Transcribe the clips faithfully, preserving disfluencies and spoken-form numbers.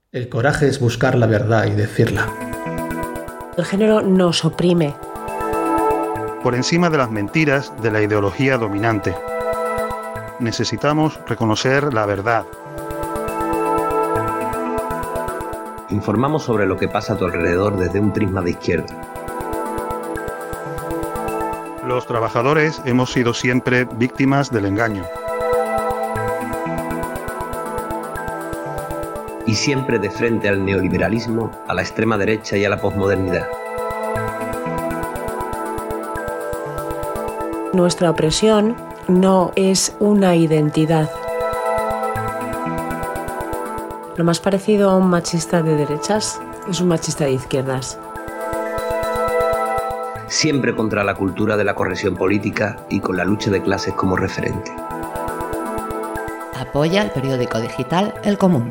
El coraje es buscar la verdad y decirla. El género nos oprime. Por encima de las mentiras de la ideología dominante. Necesitamos reconocer la verdad. Informamos sobre lo que pasa a tu alrededor desde un prisma de izquierda. Los trabajadores hemos sido siempre víctimas del engaño. Y siempre de frente al neoliberalismo, a la extrema derecha y a la posmodernidad. Nuestra opresión no es una identidad. Lo más parecido a un machista de derechas es un machista de izquierdas. Siempre contra la cultura de la corrección política y con la lucha de clases como referente. Apoya el periódico digital El Común.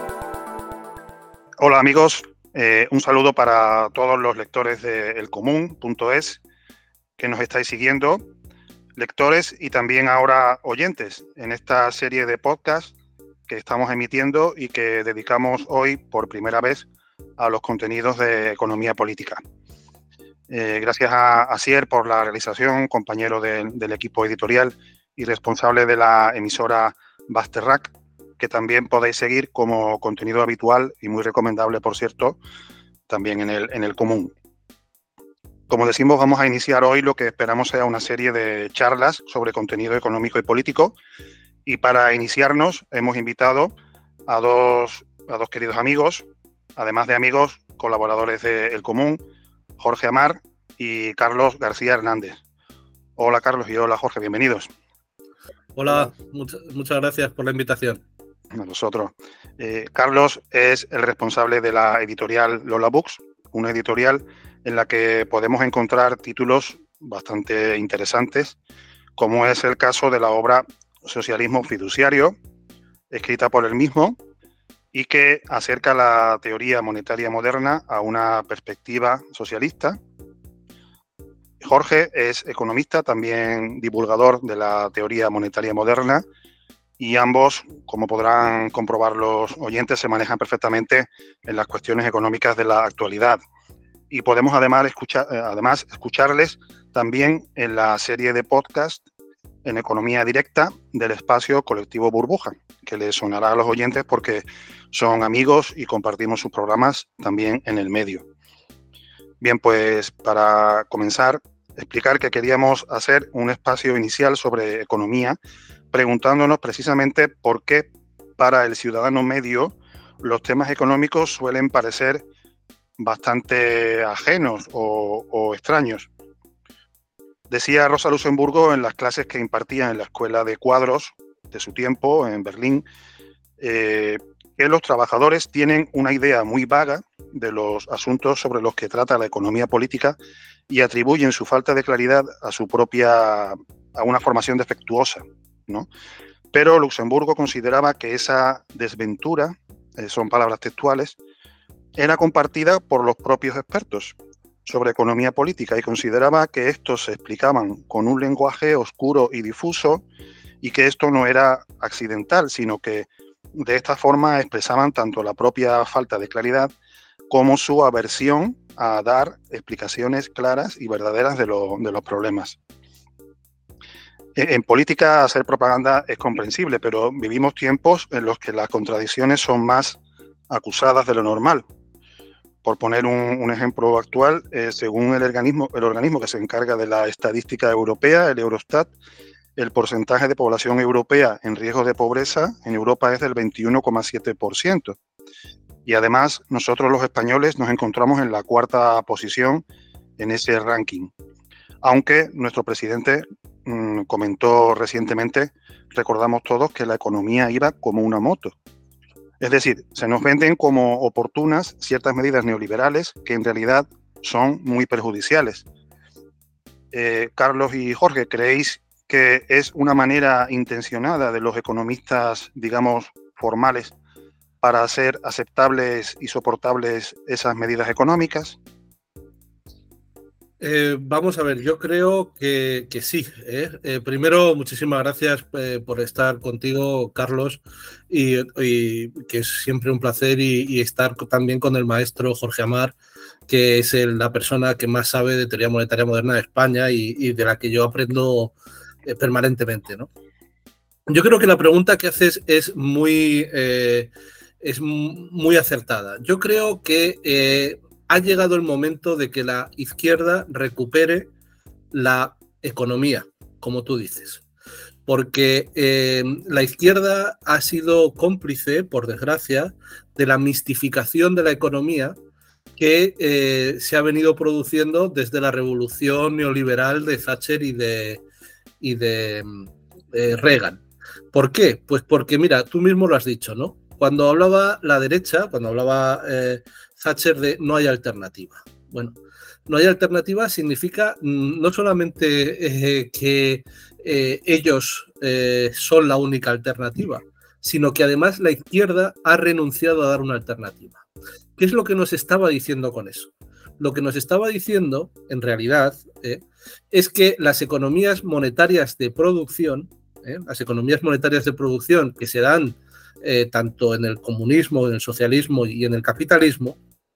Hola amigos, eh, un saludo para todos los lectores de el común punto es que nos estáis siguiendo, lectores y también ahora oyentes en esta serie de podcasts que estamos emitiendo y que dedicamos hoy por primera vez a los contenidos de economía política. Eh, gracias a Asier por la realización, compañero de, del equipo editorial y responsable de la emisora Basterrac, que también podéis seguir como contenido habitual y muy recomendable, por cierto, también en el, en el común. Como decimos, vamos a iniciar hoy lo que esperamos sea una serie de charlas sobre contenido económico y político. Y para iniciarnos hemos invitado a dos, a dos queridos amigos, además de amigos, colaboradores de El Común, Jorge Amar y Carlos García Hernández. Hola Carlos y hola Jorge, bienvenidos. Hola, muchas, muchas gracias por la invitación. A nosotros. Eh, Carlos es el responsable de la editorial Lola Books, una editorial en la que podemos encontrar títulos bastante interesantes, como es el caso de la obra Socialismo Fiduciario, escrita por él mismo, y que acerca la teoría monetaria moderna a una perspectiva socialista. Jorge es economista, también divulgador de la teoría monetaria moderna, y ambos, como podrán comprobar los oyentes, se manejan perfectamente en las cuestiones económicas de la actualidad. Y podemos además, escuchar, además escucharles también en la serie de podcast en Economía Directa del espacio Colectivo Burbuja, que les sonará a los oyentes porque son amigos y compartimos sus programas también en el medio. Bien, pues para comenzar, explicar que queríamos hacer un espacio inicial sobre economía, preguntándonos precisamente por qué para el ciudadano medio los temas económicos suelen parecer bastante ajenos o, o extraños. Decía Rosa Luxemburgo en las clases que impartía en la escuela de cuadros de su tiempo en Berlín, eh, que los trabajadores tienen una idea muy vaga de los asuntos sobre los que trata la economía política y atribuyen su falta de claridad a su propia, a una formación defectuosa, ¿no? Pero Luxemburgo consideraba que esa desventura, eh, son palabras textuales, era compartida por los propios expertos sobre economía política y consideraba que estos se explicaban con un lenguaje oscuro y difuso y que esto no era accidental, sino que de esta forma expresaban tanto la propia falta de claridad como su aversión a dar explicaciones claras y verdaderas de, lo, de los problemas. En, en política hacer propaganda es comprensible, pero vivimos tiempos en los que las contradicciones son más acusadas de lo normal. Por poner un, un ejemplo actual, eh, según el organismo, el organismo que se encarga de la estadística europea, el Eurostat, el porcentaje de población europea en riesgo de pobreza en Europa es del veintiuno coma siete por ciento. Y además, nosotros los españoles nos encontramos en la cuarta posición en ese ranking. Aunque nuestro presidente mmm, comentó recientemente, recordamos todos, que la economía iba como una moto. Es decir, se nos venden como oportunas ciertas medidas neoliberales que en realidad son muy perjudiciales. Eh, Carlos y Jorge, ¿creéis que es una manera intencionada de los economistas, digamos, formales, para hacer aceptables y soportables esas medidas económicas? Eh, vamos a ver, yo creo que, que sí. ¿eh? Eh, primero, muchísimas gracias eh, por estar contigo, Carlos, y, y que es siempre un placer, y, y estar también con el maestro Jorge Amar, que es el, la persona que más sabe de teoría monetaria moderna de España y, y de la que yo aprendo eh, permanentemente, ¿no? Yo creo que la pregunta que haces es muy, eh, es muy acertada. Yo creo que eh, ha llegado el momento de que la izquierda recupere la economía, como tú dices. Porque eh, la izquierda ha sido cómplice, por desgracia, de la mistificación de la economía que eh, se ha venido produciendo desde la revolución neoliberal de Thatcher y de, y de eh, Reagan. ¿Por qué? Pues porque, mira, tú mismo lo has dicho, ¿no? Cuando hablaba la derecha, cuando hablaba eh, Thatcher de no hay alternativa. Bueno, no hay alternativa significa no solamente eh, que eh, ellos eh, son la única alternativa, sino que además la izquierda ha renunciado a dar una alternativa. ¿Qué es lo que nos estaba diciendo con eso? Lo que nos estaba diciendo, en realidad, eh, es que las economías monetarias de producción, eh, las economías monetarias de producción que se dan eh, tanto en el comunismo, en el socialismo y en el capitalismo,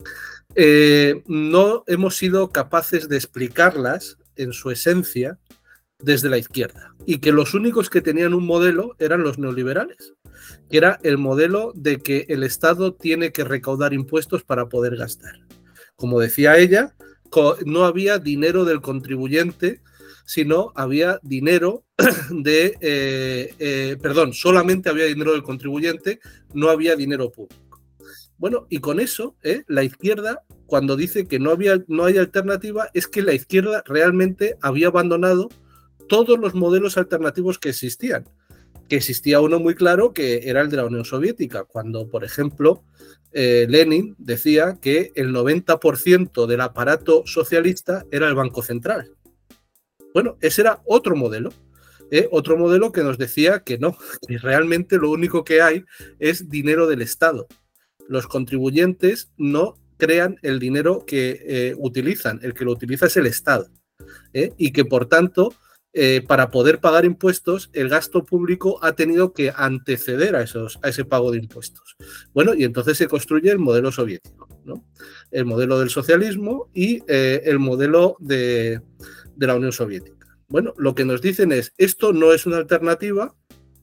eh, no hemos sido capaces de explicarlas en su esencia desde la izquierda, y que los únicos que tenían un modelo eran los neoliberales, que era el modelo de que el Estado tiene que recaudar impuestos para poder gastar. Como decía ella, no había dinero del contribuyente, sino había dinero de, eh, eh, perdón, solamente había dinero del contribuyente, no había dinero público. Bueno, y con eso, eh, la izquierda, cuando dice que no, había, no hay alternativa, es que la izquierda realmente había abandonado todos los modelos alternativos que existían. Que existía uno muy claro, que era el de la Unión Soviética, cuando, por ejemplo, eh, Lenin decía que el noventa por ciento del aparato socialista era el Banco Central. Bueno, ese era otro modelo, ¿eh? Otro modelo que nos decía que no, que realmente lo único que hay es dinero del Estado. Los contribuyentes no crean el dinero que eh, utilizan, el que lo utiliza es el Estado, ¿eh? Y que, por tanto, Eh, para poder pagar impuestos, el gasto público ha tenido que anteceder a, esos, a ese pago de impuestos. Bueno, y entonces se construye el modelo soviético, ¿no? El modelo del socialismo y eh, el modelo de, de la Unión Soviética. Bueno, lo que nos dicen es, esto no es una alternativa,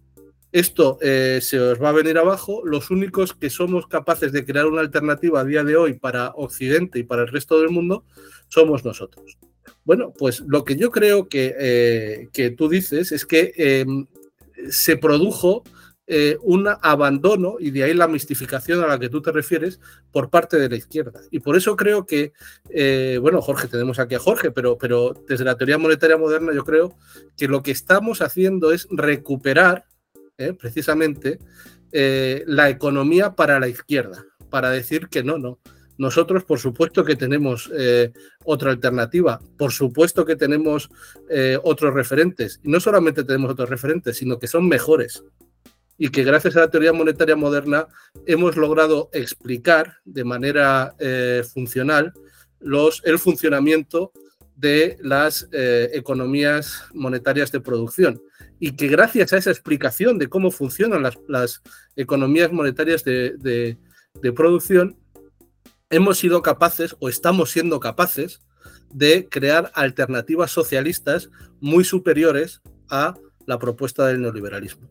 esto eh, se os va a venir abajo, los únicos que somos capaces de crear una alternativa a día de hoy para Occidente y para el resto del mundo somos nosotros. Bueno, pues lo que yo creo que, eh, que tú dices es que eh, se produjo eh, un abandono, y de ahí la mistificación a la que tú te refieres, por parte de la izquierda. Y por eso creo que, eh, bueno, Jorge, tenemos aquí a Jorge, pero, pero desde la teoría monetaria moderna yo creo que lo que estamos haciendo es recuperar eh, precisamente eh, la economía para la izquierda, para decir que no, no. Nosotros, por supuesto que tenemos eh, otra alternativa, por supuesto que tenemos eh, otros referentes. Y no solamente tenemos otros referentes, sino que son mejores. Y que gracias a la teoría monetaria moderna hemos logrado explicar de manera eh, funcional los, el funcionamiento de las eh, economías monetarias de producción. Y que gracias a esa explicación de cómo funcionan las, las economías monetarias de, de, de producción, hemos sido capaces, o estamos siendo capaces, de crear alternativas socialistas muy superiores a la propuesta del neoliberalismo.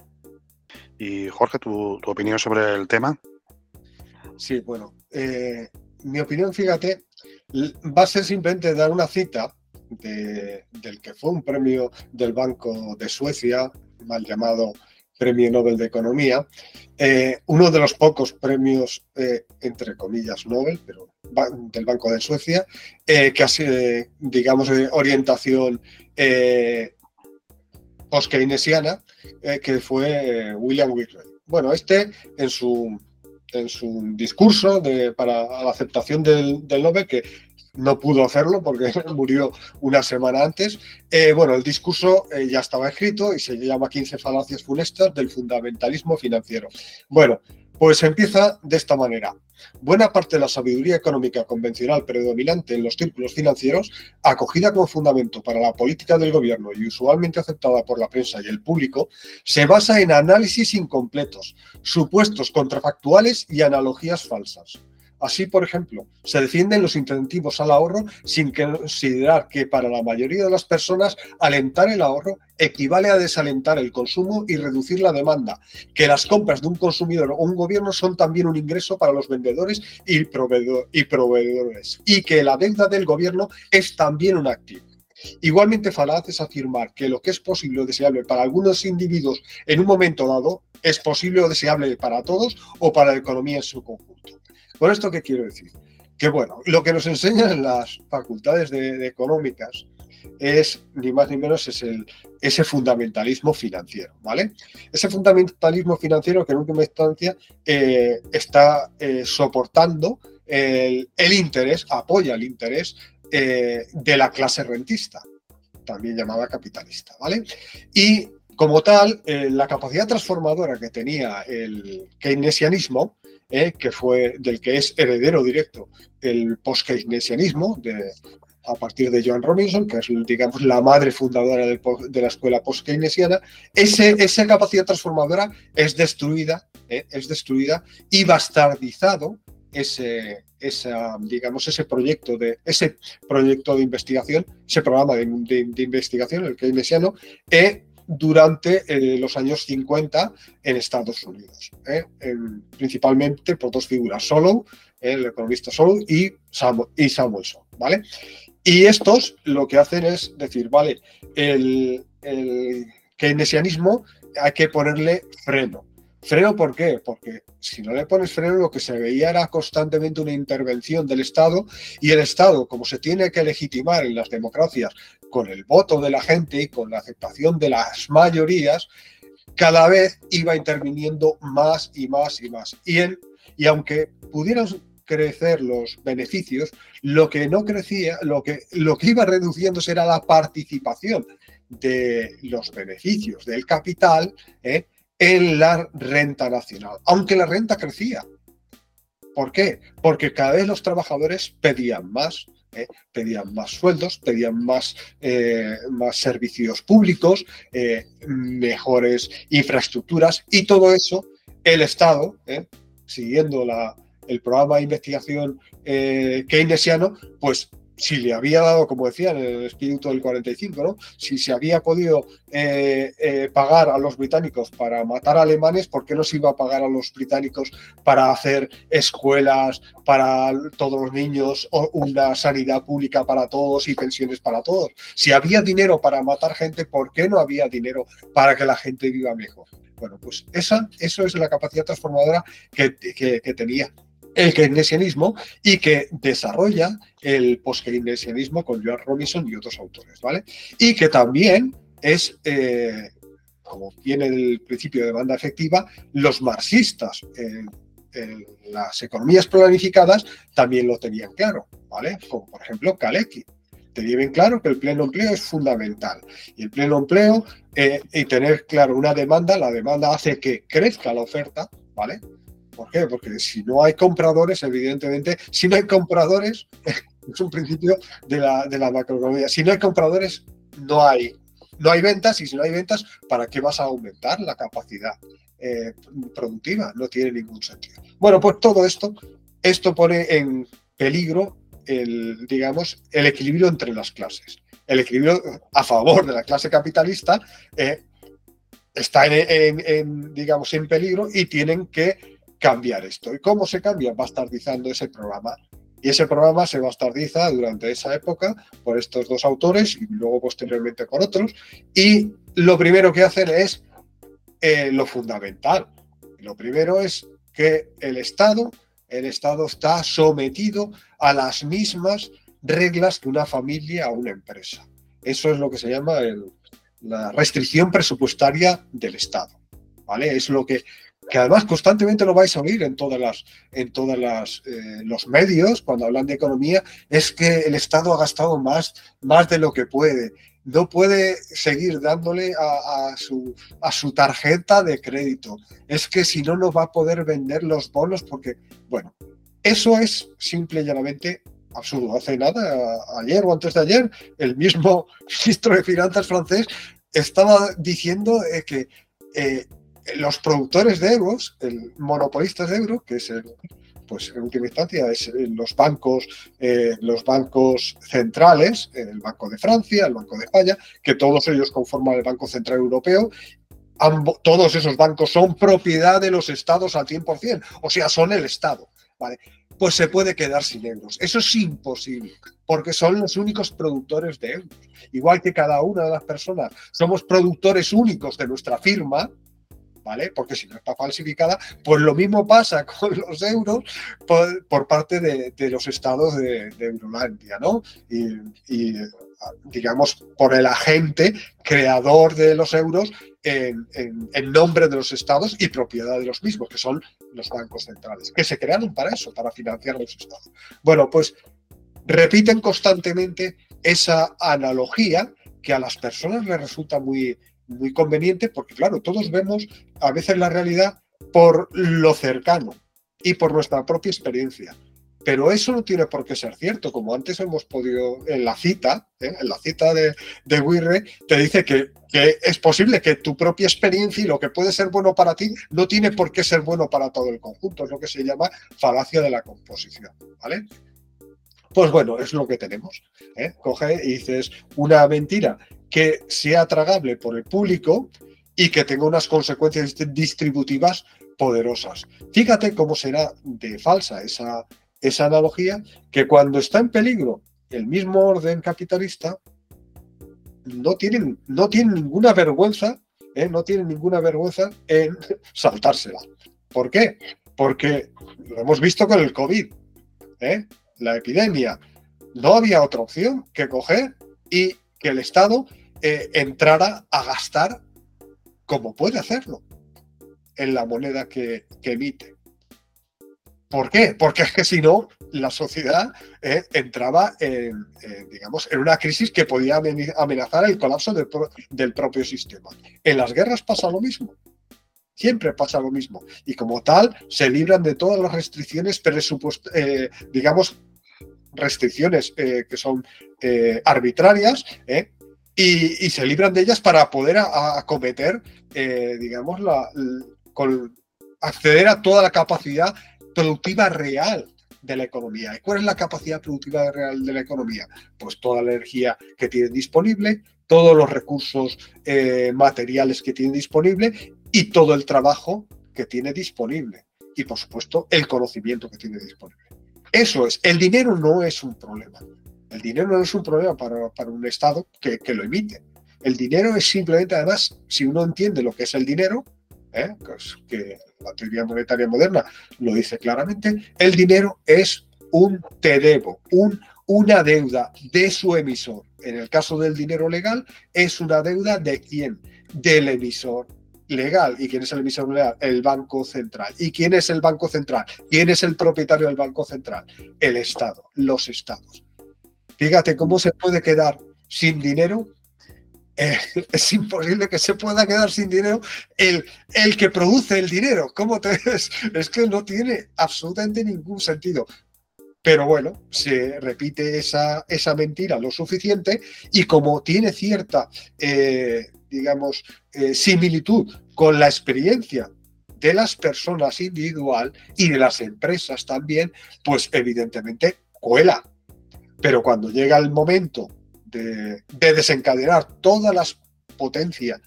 Y Jorge, ¿tu, tu opinión sobre el tema? Sí, bueno, eh, mi opinión, fíjate, va a ser simplemente dar una cita de, del que fue un premio del Banco de Suecia, mal llamado Premio Nobel de Economía, eh, uno de los pocos premios, eh, entre comillas, Nobel, pero del Banco de Suecia, eh, que ha sido, eh, digamos, de orientación eh, post-keynesiana, eh, que fue eh, William Whitney. Bueno, este, en su, en su discurso de, para la aceptación del, del Nobel, que no pudo hacerlo porque murió una semana antes. Eh, bueno, el discurso eh, ya estaba escrito y se llama quince falacias funestas del fundamentalismo financiero. Bueno, Pues empieza de esta manera. Buena parte de la sabiduría económica convencional predominante en los círculos financieros, acogida como fundamento para la política del gobierno y usualmente aceptada por la prensa y el público, se basa en análisis incompletos, supuestos contrafactuales y analogías falsas. Así, por ejemplo, se defienden los incentivos al ahorro sin considerar que para la mayoría de las personas alentar el ahorro equivale a desalentar el consumo y reducir la demanda, que las compras de un consumidor o un gobierno son también un ingreso para los vendedores y, proveedor, y proveedores, y que la deuda del gobierno es también un activo. Igualmente falaz es afirmar que lo que es posible o deseable para algunos individuos en un momento dado es posible o deseable para todos o para la economía en su conjunto. ¿Con esto qué quiero decir? Que bueno, lo que nos enseñan las facultades de, de económicas es, ni más ni menos, es el, ese fundamentalismo financiero, ¿vale? Ese fundamentalismo financiero que en última instancia eh, está eh, soportando el, el interés, apoya el interés eh, de la clase rentista, también llamada capitalista, ¿vale? Y como tal, eh, la capacidad transformadora que tenía el keynesianismo, Eh, que fue del que es heredero directo el post-keynesianismo de, a partir de Joan Robinson, que es, digamos, la madre fundadora del, de la escuela post-keynesiana, ese, esa capacidad transformadora es destruida, eh, es destruida y bastardizado ese, esa, digamos, ese proyecto de ese proyecto de investigación, ese programa de, de, de investigación, el keynesiano, eh, durante eh, los años cincuenta en Estados Unidos, ¿eh? en, principalmente por dos figuras, Solow, eh, el economista Solow y, Sam, y Samuelson, ¿vale? Y estos lo que hacen es decir, vale, el, el keynesianismo hay que ponerle freno. ¿Freno por qué? Porque si no le pones freno, lo que se veía era constantemente una intervención del Estado, y el Estado, como se tiene que legitimar en las democracias con el voto de la gente y con la aceptación de las mayorías, cada vez iba interviniendo más y más y más. Y, en, y aunque pudieran crecer los beneficios, lo que no crecía, lo que, lo que iba reduciéndose era la participación de los beneficios del capital, ¿eh? en la renta nacional, aunque la renta crecía. ¿Por qué? Porque cada vez los trabajadores pedían más, eh, pedían más sueldos, pedían más, eh, más servicios públicos, eh, mejores infraestructuras, y todo eso el Estado, eh, siguiendo la, el programa de investigación eh, keynesiano, pues si le había dado, como decían, en el espíritu del cuarenta y cinco, ¿no? Si se había podido eh, eh, pagar a los británicos para matar alemanes, ¿por qué no se iba a pagar a los británicos para hacer escuelas para todos los niños, o una sanidad pública para todos y pensiones para todos? Si había dinero para matar gente, ¿por qué no había dinero para que la gente viva mejor? Bueno, pues esa, eso es la capacidad transformadora que, que, que tenía el keynesianismo y que desarrolla el post-keynesianismo con Joan Robinson y otros autores, ¿vale? Y que también es, eh, como viene del principio de demanda efectiva, los marxistas en, en las economías planificadas también lo tenían claro, ¿vale? Como por ejemplo Kalecki. Tenía bien claro que el pleno empleo es fundamental. Y el pleno empleo eh, y tener claro una demanda, la demanda hace que crezca la oferta, ¿vale? ¿Por qué? Porque si no hay compradores, evidentemente, si no hay compradores, es un principio de la, de la macroeconomía. Si no hay compradores, no hay, no hay ventas, y si no hay ventas, ¿para qué vas a aumentar la capacidad eh, productiva? No tiene ningún sentido. Bueno, pues todo esto, esto pone en peligro el, digamos, el equilibrio entre las clases. El equilibrio a favor de la clase capitalista eh, está en, en, en, digamos, en peligro, y tienen que cambiar esto. ¿Y cómo se cambia? Bastardizando ese programa. Y ese programa se bastardiza durante esa época por estos dos autores y luego posteriormente por otros. Y lo primero que hacen es eh, lo fundamental. Lo primero es que el Estado, el Estado está sometido a las mismas reglas que una familia o una empresa. Eso es lo que se llama el, la restricción presupuestaria del Estado, ¿vale? Es lo que que además constantemente lo vais a oír en todas las, en todas las, eh, los medios cuando hablan de economía, es que el Estado ha gastado más, más de lo que puede. no puede seguir dándole a, a, su, a su tarjeta de crédito. Es que si no, no va a poder vender los bonos porque, bueno, eso es simple y llanamente absurdo. Hace nada, ayer o antes de ayer, el mismo ministro de Finanzas francés estaba diciendo eh, que eh, los productores de euros, el monopolistas de euros, que es el, pues en última instancia es los bancos, eh, los bancos centrales, el Banco de Francia, el Banco de España, que todos ellos conforman el Banco Central Europeo. Ambos, todos esos bancos son propiedad de los estados al cien por ciento, o sea, son el Estado, ¿vale? Pues se puede quedar sin euros. Eso es imposible, porque son los únicos productores de euros. Igual que cada una de las personas somos productores únicos de nuestra firma, ¿vale? Porque si no está falsificada, pues lo mismo pasa con los euros por, por parte de, de los estados de, de Eurolandia, ¿no? Y, y, digamos, por el agente creador de los euros en, en, en nombre de los estados y propiedad de los mismos, que son los bancos centrales, que se crearon para eso, para financiar a los estados. Bueno, pues repiten constantemente esa analogía que a las personas les resulta muy, muy conveniente, porque claro, todos vemos a veces la realidad por lo cercano y por nuestra propia experiencia. Pero eso no tiene por qué ser cierto, como antes hemos podido, en la cita, ¿eh? en la cita de, de Weir, te dice que, que es posible que tu propia experiencia y lo que puede ser bueno para ti no tiene por qué ser bueno para todo el conjunto, es lo que se llama falacia de la composición, ¿vale? Pues bueno, es lo que tenemos, ¿eh? Coge y dices una mentira que sea tragable por el público y que tenga unas consecuencias distributivas poderosas. Fíjate cómo será de falsa esa esa analogía, que cuando está en peligro el mismo orden capitalista, no tienen, no tienen ninguna vergüenza, ¿eh? no tienen ninguna vergüenza en saltársela. ¿Por qué? Porque lo hemos visto con el COVID, ¿eh? la epidemia. No había otra opción que coger y que el Estado eh, entrara a gastar como puede hacerlo en la moneda que, que emite. ¿Por qué? Porque es que si no, la sociedad eh, entraba en, eh, digamos, en una crisis que podía amenazar el colapso del, pro, del propio sistema. En las guerras pasa lo mismo. Siempre pasa lo mismo. Y como tal, se libran de todas las restricciones presupuest eh, digamos, restricciones eh, que son eh, arbitrarias, eh, y, y se libran de ellas para poder acometer, eh, digamos, la, la, con, acceder a toda la capacidad productiva real de la economía. ¿Y cuál es la capacidad productiva real de la economía? Pues toda la energía que tienen disponible, todos los recursos eh, materiales que tienen disponible y todo el trabajo que tiene disponible. Y, por supuesto, el conocimiento que tiene disponible. Eso es. El dinero no es un problema. El dinero no es un problema para, para un Estado que, que lo emite. El dinero es simplemente, además, si uno entiende lo que es el dinero, ¿eh? pues que la teoría monetaria moderna lo dice claramente, el dinero es un te debo, un, una deuda de su emisor. En el caso del dinero legal, es una deuda de quién, del emisor legal. ¿Y quién es el emisor legal? El Banco Central. ¿Y quién es el Banco Central? ¿Quién es el propietario del Banco Central? El Estado, los Estados. Fíjate cómo se puede quedar sin dinero. Eh, es imposible que se pueda quedar sin dinero el, el que produce el dinero. ¿Cómo te ves? Es que no tiene absolutamente ningún sentido. Pero bueno, se repite esa, esa mentira lo suficiente y como tiene cierta, eh, digamos, eh, similitud con la experiencia de las personas individual y de las empresas también, pues evidentemente cuela. Pero cuando llega el momento De, de desencadenar todas las potencias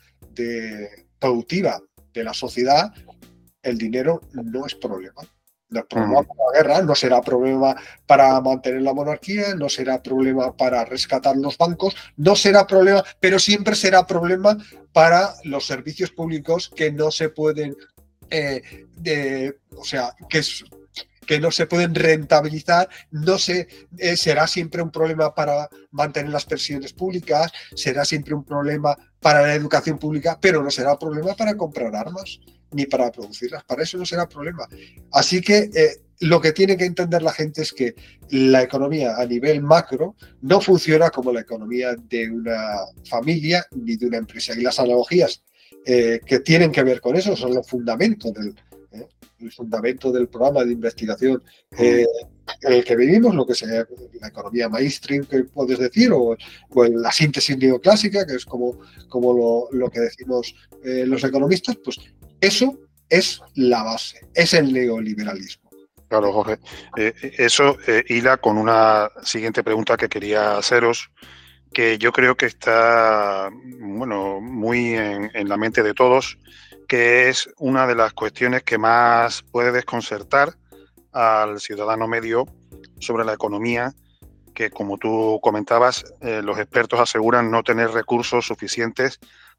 de, productiva de la sociedad, el dinero no es problema. No es problema uh-huh. para la guerra, no será problema para mantener la monarquía, no será problema para rescatar los bancos, no será problema, pero siempre será problema para los servicios públicos que no se pueden, eh, de, o sea, que es, que no se pueden rentabilizar, no se, eh, será siempre un problema para mantener las pensiones públicas, será siempre un problema para la educación pública, pero no será problema para comprar armas ni para producirlas, para eso no será problema. Así que eh, lo que tiene que entender la gente es que la economía a nivel macro no funciona como la economía de una familia ni de una empresa. Y las analogías eh, que tienen que ver con eso son los fundamentos del, eh, el fundamento del programa de investigación eh, en el que vivimos, lo que sea la economía mainstream, que puedes decir, o, o la síntesis neoclásica, que es como, como lo, lo que decimos eh, los economistas. Pues eso es la base, es el neoliberalismo. Claro, Jorge. Eh, eso eh, hila con una siguiente pregunta que quería haceros, que yo creo que está, bueno, muy en, en la mente de todos, que es una de las cuestiones que más puede desconcertar al ciudadano medio sobre la economía, que, como tú comentabas, eh, los expertos aseguran no tener recursos suficientes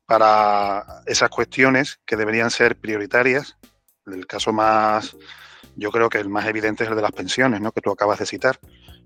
para esas cuestiones que deberían ser prioritarias. El caso más... Yo creo que el más evidente es el de las pensiones, ¿no?, que tú acabas de citar,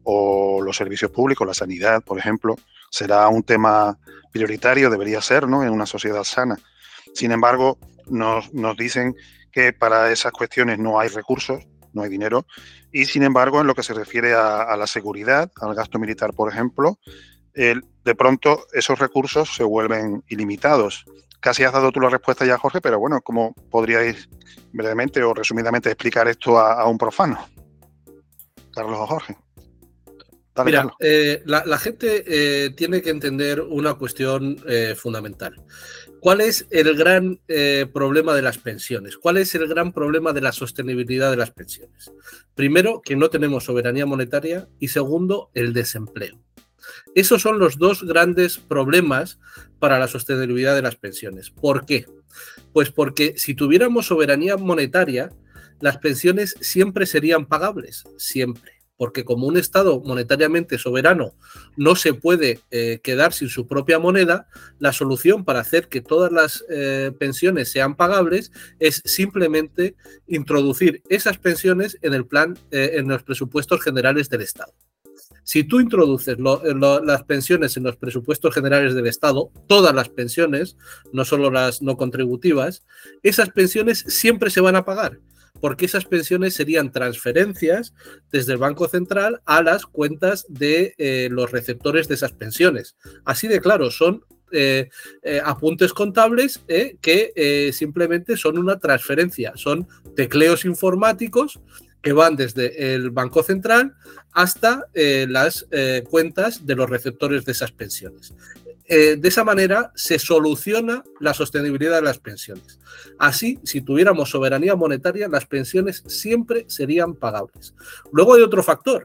o los servicios públicos, la sanidad, por ejemplo. Será un tema prioritario, debería ser, ¿no?, en una sociedad sana. Sin embargo, nos, nos dicen que para esas cuestiones no hay recursos, no hay dinero, y sin embargo, en lo que se refiere a, a la seguridad, al gasto militar, por ejemplo, el, de pronto esos recursos se vuelven ilimitados. Casi has dado tú la respuesta ya, Jorge, pero bueno, ¿cómo podríais brevemente o resumidamente explicar esto a, a un profano? Carlos o Jorge. Dale, Mira, Carlos. Eh, la, la gente eh, tiene que entender una cuestión eh, fundamental. ¿Cuál es el gran eh, problema de las pensiones? ¿Cuál es el gran problema de la sostenibilidad de las pensiones? Primero, que no tenemos soberanía monetaria, y segundo, el desempleo. Esos son los dos grandes problemas para la sostenibilidad de las pensiones. ¿Por qué? Pues porque si tuviéramos soberanía monetaria, las pensiones siempre serían pagables, siempre. Porque como un Estado monetariamente soberano no se puede eh, quedar sin su propia moneda, la solución para hacer que todas las eh, pensiones sean pagables es simplemente introducir esas pensiones en el plan, eh, en los presupuestos generales del Estado. Si tú introduces lo, lo, las pensiones en los presupuestos generales del Estado, todas las pensiones, no solo las no contributivas, esas pensiones siempre se van a pagar, porque esas pensiones serían transferencias desde el Banco Central a las cuentas de eh, los receptores de esas pensiones. Así de claro, son eh, eh, apuntes contables eh, que eh, simplemente son una transferencia, son tecleos informáticos que van desde el Banco Central hasta eh, las eh, cuentas de los receptores de esas pensiones. Eh, de esa manera se soluciona la sostenibilidad de las pensiones. Así, si tuviéramos soberanía monetaria, las pensiones siempre serían pagables. Luego hay otro factor,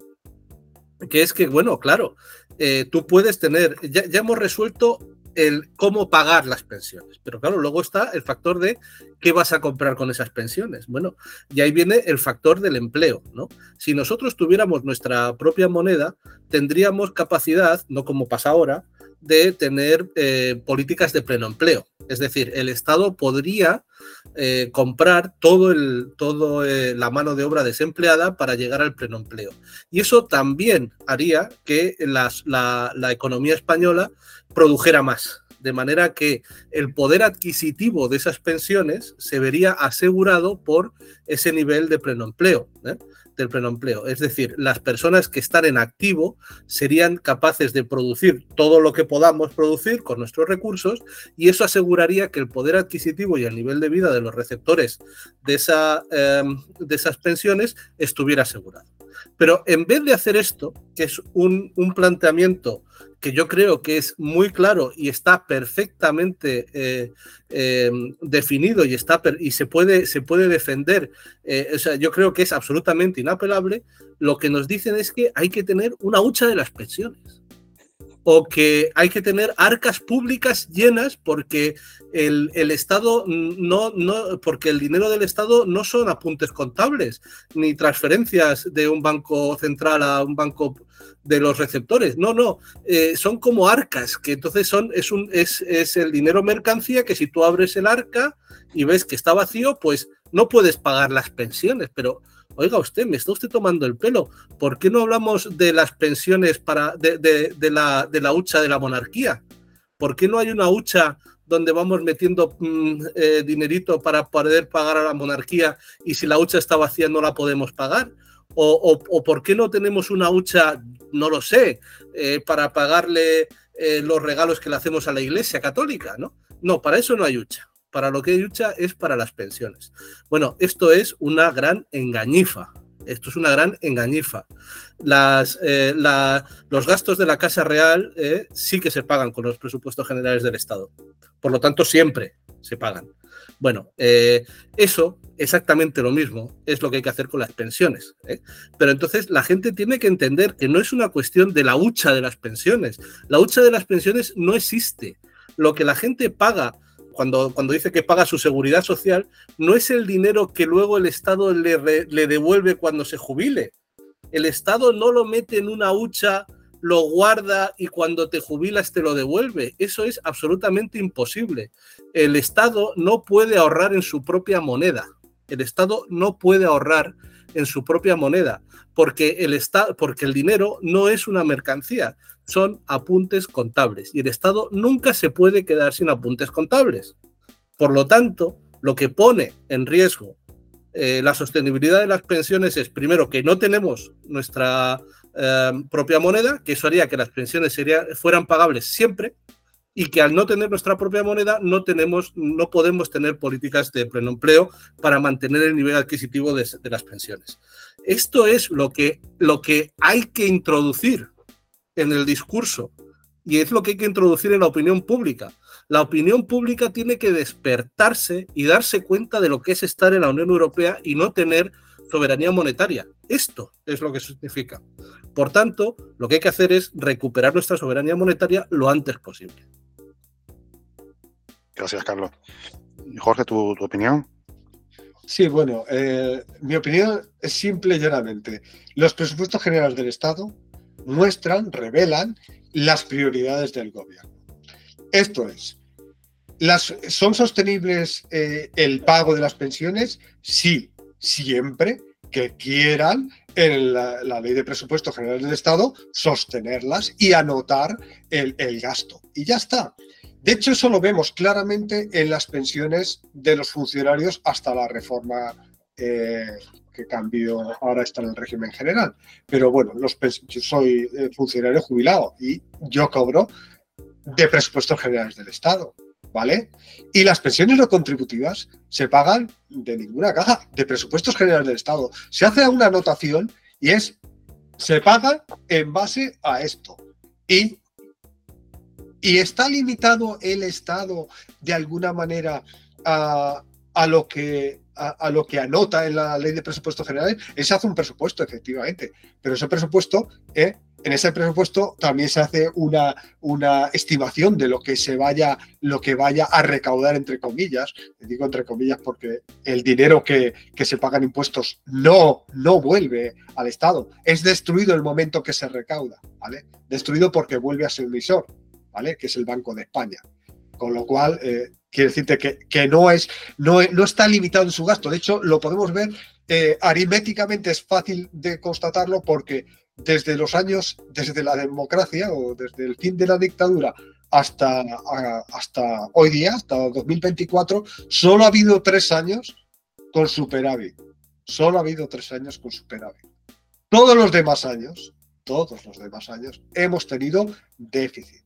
que es que, bueno, claro, eh, tú puedes tener, ya, ya hemos resuelto el cómo pagar las pensiones, pero claro, luego está el factor de qué vas a comprar con esas pensiones. Bueno, y ahí viene el factor del empleo, ¿no? Si nosotros tuviéramos nuestra propia moneda, tendríamos capacidad, no como pasa ahora, de tener eh, políticas de pleno empleo. Es decir, el Estado podría eh, comprar todo, el, todo eh, la mano de obra desempleada para llegar al pleno empleo. Y eso también haría que las, la, la economía española produjera más, de manera que el poder adquisitivo de esas pensiones se vería asegurado por ese nivel de pleno empleo, ¿eh? del pleno empleo. Es decir, las personas que están en activo serían capaces de producir todo lo que podamos producir con nuestros recursos, y eso aseguraría que el poder adquisitivo y el nivel de vida de los receptores de, esa, eh, de esas pensiones estuviera asegurado. Pero en vez de hacer esto, que es un, un planteamiento que yo creo que es muy claro y está perfectamente eh, eh, definido y, está per y se, puede, se puede defender, eh, o sea, yo creo que es absolutamente inapelable, lo que nos dicen es que hay que tener una hucha de las pensiones, o que hay que tener arcas públicas llenas porque el, el Estado no, no, porque el dinero del Estado no son apuntes contables ni transferencias de un banco central a un banco de los receptores, no, no, eh, son como arcas, que entonces son, es, un, es, es el dinero mercancía que si tú abres el arca y ves que está vacío, pues no puedes pagar las pensiones, pero oiga usted, me está usted tomando el pelo, ¿por qué no hablamos de las pensiones para, de, de, de, la, de la hucha de la monarquía? ¿Por qué no hay una hucha donde vamos metiendo mmm, eh, dinerito para poder pagar a la monarquía y si la hucha está vacía no la podemos pagar? O, o, o ¿por qué no tenemos una hucha, no lo sé, eh, para pagarle eh, los regalos que le hacemos a la Iglesia Católica, ¿no? No, para eso no hay hucha. Para lo que hay hucha es para las pensiones. Bueno, esto es una gran engañifa. Esto es una gran engañifa. Las, eh, la, los gastos de la Casa Real eh, sí que se pagan con los presupuestos generales del Estado. Por lo tanto, siempre se pagan. Bueno, eh, eso, exactamente lo mismo, es lo que hay que hacer con las pensiones, ¿eh? Pero entonces la gente tiene que entender que no es una cuestión de la hucha de las pensiones. La hucha de las pensiones no existe. Lo que la gente paga cuando, cuando dice que paga su seguridad social no es el dinero que luego el Estado le, re, le devuelve cuando se jubile. El Estado no lo mete en una hucha, lo guarda y cuando te jubilas te lo devuelve. Eso es absolutamente imposible. El Estado no puede ahorrar en su propia moneda. El Estado no puede ahorrar en su propia moneda porque el, Estado, porque el dinero no es una mercancía, son apuntes contables y el Estado nunca se puede quedar sin apuntes contables. Por lo tanto, lo que pone en riesgo eh, la sostenibilidad de las pensiones es, primero, que no tenemos nuestra eh, propia moneda, que eso haría que las pensiones sería, fueran pagables siempre, y que al no tener nuestra propia moneda no, tenemos, no podemos tener políticas de pleno empleo para mantener el nivel adquisitivo de, de las pensiones. Esto es lo que, lo que hay que introducir en el discurso y es lo que hay que introducir en la opinión pública. La opinión pública tiene que despertarse y darse cuenta de lo que es estar en la Unión Europea y no tener soberanía monetaria. Esto es lo que significa. Por tanto, lo que hay que hacer es recuperar nuestra soberanía monetaria lo antes posible. Gracias, Carlos. Jorge, ¿tu, tu opinión? Sí, bueno, eh, mi opinión es simple y llanamente. Los presupuestos generales del Estado muestran, revelan las prioridades del gobierno. Esto es, las, ¿son sostenibles eh, el pago de las pensiones? Sí, siempre que quieran en la, la ley de presupuestos generales del Estado sostenerlas y anotar el, el gasto. Y ya está. De hecho, eso lo vemos claramente en las pensiones de los funcionarios hasta la reforma eh, que cambió, ahora está en el régimen general. Pero bueno, los, yo soy funcionario jubilado y yo cobro de presupuestos generales del Estado, ¿vale? Y las pensiones no contributivas se pagan de ninguna caja, de presupuestos generales del Estado. Se hace una anotación y es, se paga en base a esto. Y ¿Y está limitado el Estado de alguna manera a, a, lo, que, a, a lo que anota en la ley de presupuestos generales? Él se hace un presupuesto, efectivamente, pero ese presupuesto, eh, en ese presupuesto también se hace una, una estimación de lo que se vaya, lo que vaya a recaudar, entre comillas. Digo entre comillas porque el dinero que, que se paga en impuestos no, no vuelve al Estado. Es destruido el momento que se recauda, ¿vale? Destruido porque vuelve a su emisor, ¿vale? Que es el Banco de España. Con lo cual, eh, quiere decirte que, que no, es, no, no está limitado en su gasto. De hecho, lo podemos ver eh, aritméticamente, es fácil de constatarlo porque desde los años, desde la democracia o desde el fin de la dictadura hasta, a, hasta hoy día, hasta dos mil veinticuatro, solo ha habido tres años con superávit. Solo ha habido tres años con superávit. Todos los demás años, todos los demás años, hemos tenido déficit.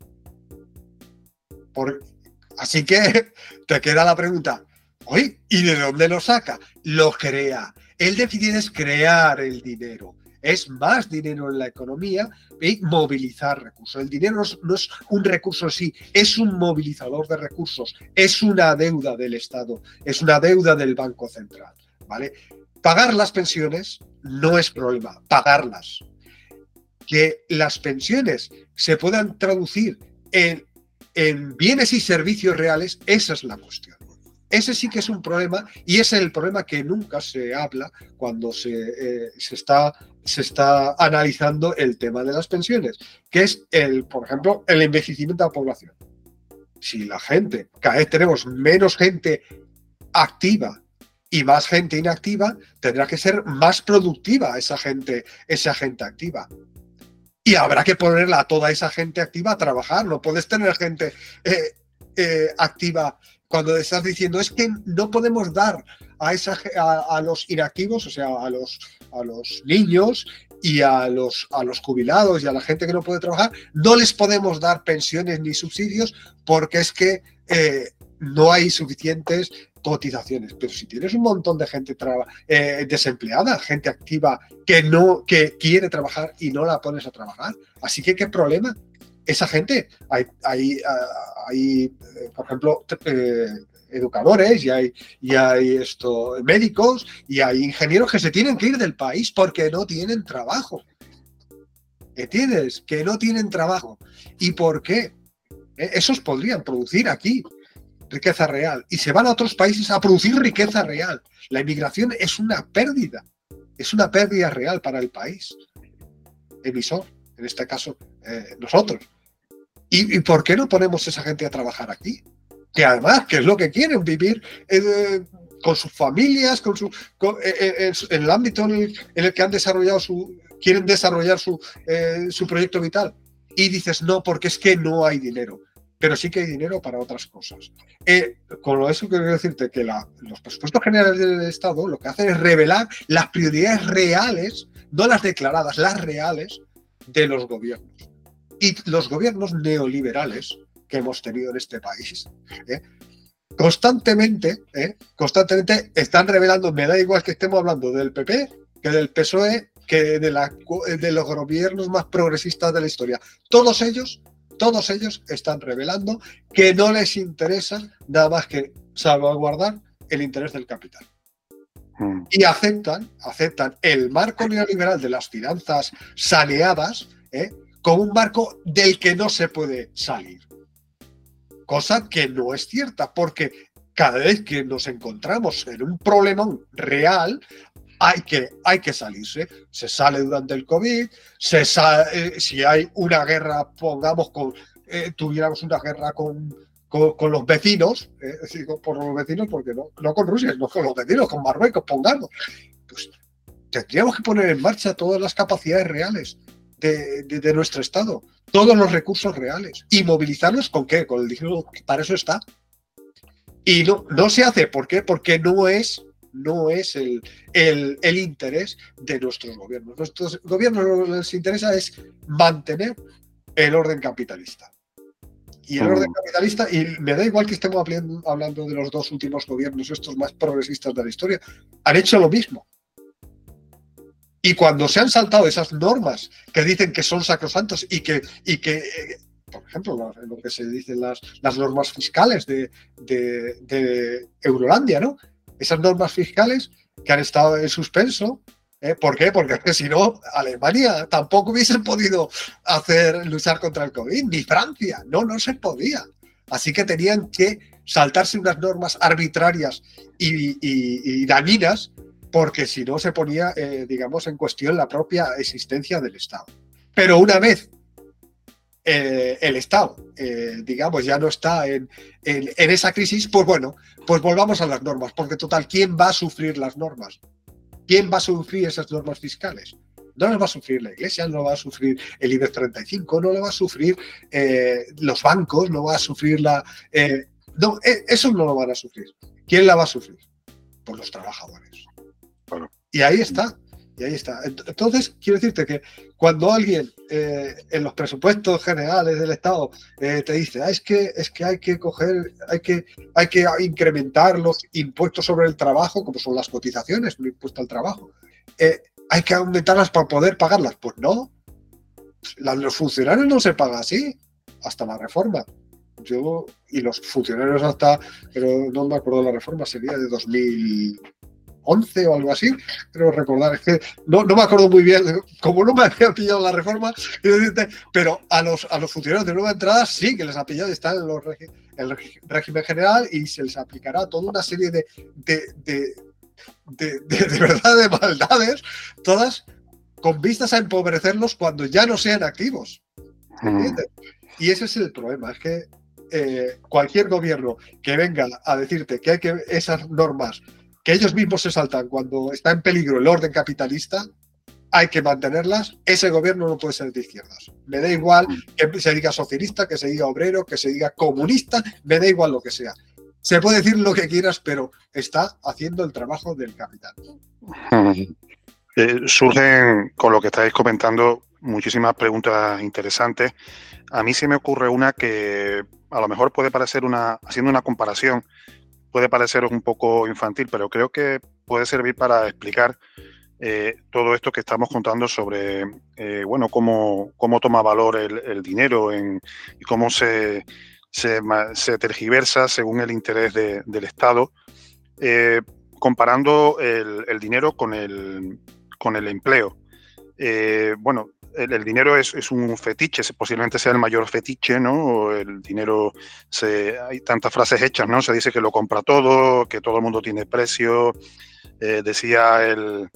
Por, así que te queda la pregunta, oye, ¿y de dónde lo saca? Lo crea. El déficit es crear el dinero. Es más dinero en la economía y movilizar recursos. El dinero no es, no es un recurso en sí, es un movilizador de recursos, es una deuda del Estado, es una deuda del Banco Central, ¿vale? Pagar las pensiones no es problema, pagarlas. Que las pensiones se puedan traducir en en bienes y servicios reales, esa es la cuestión. Ese sí que es un problema y ese es el problema que nunca se habla cuando se, eh, se, está, se está analizando el tema de las pensiones, que es, el, por ejemplo, el envejecimiento de la población. Si la gente, cada vez tenemos menos gente activa y más gente inactiva, tendrá que ser más productiva esa gente, esa gente activa. Y habrá que ponerla a toda esa gente activa a trabajar. No puedes tener gente eh, eh, activa Cuando estás diciendo es que no podemos dar a, esa, a, a los inactivos, o sea, a los, a los niños y a los, a los jubilados y a la gente que no puede trabajar, no les podemos dar pensiones ni subsidios porque es que eh, no hay suficientes cotizaciones. Pero si tienes un montón de gente eh, desempleada, gente activa que no que quiere trabajar y no la pones a trabajar, así que ¿qué problema? Esa gente, hay, hay, hay por ejemplo, eh, educadores y hay, y hay esto, médicos y hay ingenieros que se tienen que ir del país porque no tienen trabajo. ¿Entiendes? Que no tienen trabajo. ¿Y por qué? Eh, esos podrían producir aquí riqueza real y se van a otros países a producir riqueza real. La inmigración es una pérdida, es una pérdida real para el país emisor, en este caso eh, nosotros. ¿Y, ¿Y por qué no ponemos a esa gente a trabajar aquí? Que además, que es lo que quieren, vivir eh, con sus familias, con su, con, eh, en el ámbito en el, en el que han desarrollado su, quieren desarrollar su, eh, su proyecto vital. Y dices, no, porque es que no hay dinero. Pero sí que hay dinero para otras cosas. Eh, con eso quiero decirte que la, los presupuestos generales del Estado lo que hacen es revelar las prioridades reales, no las declaradas, las reales de los gobiernos. Y los gobiernos neoliberales que hemos tenido en este país, ¿eh? constantemente, ¿eh? constantemente están revelando, me da igual que estemos hablando del P P, que del P S O E, que de, la, de los gobiernos más progresistas de la historia. Todos ellos, todos ellos están revelando que no les interesa nada más que salvaguardar el interés del capital. Y aceptan, aceptan el marco neoliberal de las finanzas saneadas, ¿eh? como un marco del que no se puede salir. Cosa que no es cierta, porque cada vez que nos encontramos en un problemón real, hay que, hay que salirse. Se sale durante el COVID, se sale, eh, si hay una guerra, pongamos, con, eh, tuviéramos una guerra con, con, con los vecinos, eh, es decir, por los vecinos, porque no, no con Rusia, no con los vecinos, con Marruecos, pongamos. Pues tendríamos que poner en marcha todas las capacidades reales De, de, de nuestro Estado, todos los recursos reales y movilizarlos con qué, con el dinero que para eso está. Y no, no se hace, ¿por qué? Porque no es, no es el, el, el interés de nuestros gobiernos. Nuestros gobiernos lo que les interesa es mantener el orden capitalista. Y el orden capitalista, y me da igual que estemos hablando de los dos últimos gobiernos, estos más progresistas de la historia, han hecho lo mismo. Y cuando se han saltado esas normas que dicen que son sacrosantos y que, y que eh, por ejemplo, lo que se dicen las, las normas fiscales de, de, de Eurolandia, ¿no? Esas normas fiscales que han estado en suspenso. ¿eh? ¿Por qué? Porque si no, Alemania tampoco hubiesen podido hacer, luchar contra el COVID, ni Francia. No, no se podía. Así que tenían que saltarse unas normas arbitrarias y, y, y dañinas, porque si no se ponía, eh, digamos, en cuestión la propia existencia del Estado. Pero una vez eh, el Estado, eh, digamos, ya no está en, en, en esa crisis, pues bueno, pues volvamos a las normas, porque total, ¿quién va a sufrir las normas? ¿Quién va a sufrir esas normas fiscales? No las va a sufrir la Iglesia, no va a sufrir el IBEX treinta y cinco, no lo va a sufrir eh, los bancos, no va a sufrir la... Eh, no, eh, eso no lo van a sufrir. ¿Quién la va a sufrir? Pues los trabajadores. Bueno, y ahí está, y ahí está. Entonces, quiero decirte que cuando alguien eh, en los presupuestos generales del Estado eh, te dice, ah, es que es que hay que coger, hay que, hay que incrementar los impuestos sobre el trabajo, como son las cotizaciones, un impuesto al trabajo, eh, hay que aumentarlas para poder pagarlas. Pues no, los funcionarios no se pagan así, hasta la reforma. Yo, y los funcionarios hasta, pero no me acuerdo de la reforma, sería de dos mil once o algo así, creo recordar, es que no, no me acuerdo muy bien, como no me había pillado la reforma, pero a los, a los funcionarios de nueva entrada sí que les ha pillado, están en los regi el régimen general y se les aplicará toda una serie de de, de, de, de, de verdad de maldades, todas con vistas a empobrecerlos cuando ya no sean activos. ¿Entiendes? Y ese es el problema, es que eh, cualquier gobierno que venga a decirte que hay que esas normas que ellos mismos se saltan cuando está en peligro el orden capitalista, hay que mantenerlas. Ese gobierno no puede ser de izquierdas. Me da igual que se diga socialista, que se diga obrero, que se diga comunista, me da igual lo que sea. se puede decir lo que quieras, pero está haciendo el trabajo del capital. Eh, surgen, con lo que estáis comentando, muchísimas preguntas interesantes. A mí se me ocurre una que a lo mejor puede parecer una, haciendo una comparación, puede parecer un poco infantil, pero creo que puede servir para explicar eh, todo esto que estamos contando sobre, eh, bueno, cómo, cómo toma valor el, el dinero en, y cómo se, se, se tergiversa según el interés de, del Estado, eh, comparando el, el dinero con el, con el empleo. Eh, bueno, el, el dinero es, es un fetiche, posiblemente sea el mayor fetiche, ¿no? El dinero, se, hay tantas frases hechas, ¿no? Se dice que lo compra todo, que todo el mundo tiene precio. Eh, decía el,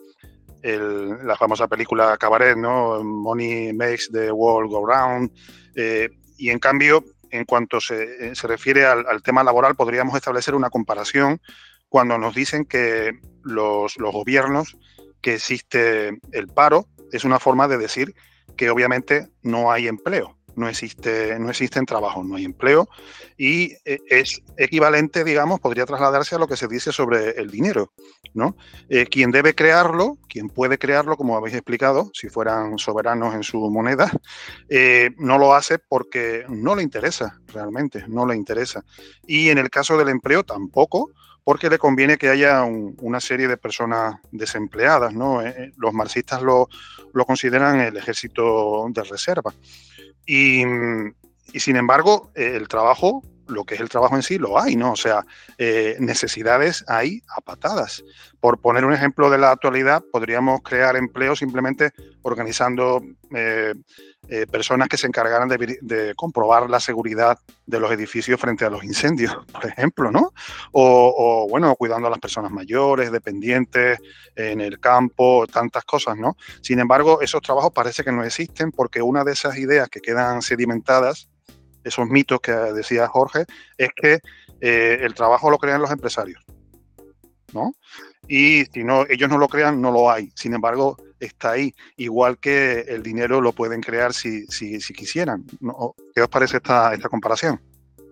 el, la famosa película Cabaret, ¿no? Money makes the world go round. Eh, y en cambio, en cuanto se, se refiere al, al tema laboral, podríamos establecer una comparación cuando nos dicen que los, los gobiernos, que existe el paro, es una forma de decir que obviamente no hay empleo, no existe, no existen trabajos, no hay empleo, y es equivalente, digamos, podría trasladarse a lo que se dice sobre el dinero, ¿no? Eh, quien debe crearlo, quien puede crearlo, como habéis explicado, si fueran soberanos en su moneda, eh, no lo hace porque no le interesa, realmente, no le interesa. Y en el caso del empleo tampoco, porque le conviene que haya un, una serie de personas desempleadas, ¿no? Eh, los marxistas lo, lo consideran el ejército de reserva. Y, y sin embargo, eh, el trabajo, lo que es el trabajo en sí, lo hay, ¿no? O sea, eh, necesidades hay a patadas. Por poner un ejemplo de la actualidad, podríamos crear empleo simplemente organizando eh, eh, personas que se encargaran de, de comprobar la seguridad de los edificios frente a los incendios, por ejemplo, ¿no? O, o bueno, cuidando a las personas mayores, dependientes, en el campo, tantas cosas, ¿no? Sin embargo, esos trabajos parece que no existen porque una de esas ideas que quedan sedimentadas, esos mitos que decía Jorge, es que eh, el trabajo lo crean los empresarios, ¿no? Y si no, ellos no lo crean, no lo hay. Sin embargo, está ahí. Igual que el dinero lo pueden crear si, si, si quisieran, ¿no? ¿Qué os parece esta, esta comparación?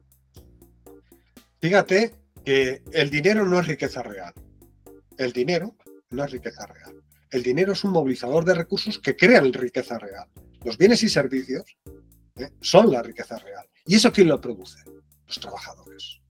Fíjate que el dinero no es riqueza real. El dinero no es riqueza real. El dinero es un movilizador de recursos que crean riqueza real. Los bienes y servicios ¿eh? son la riqueza real. ¿Y eso quién lo produce? Los trabajadores.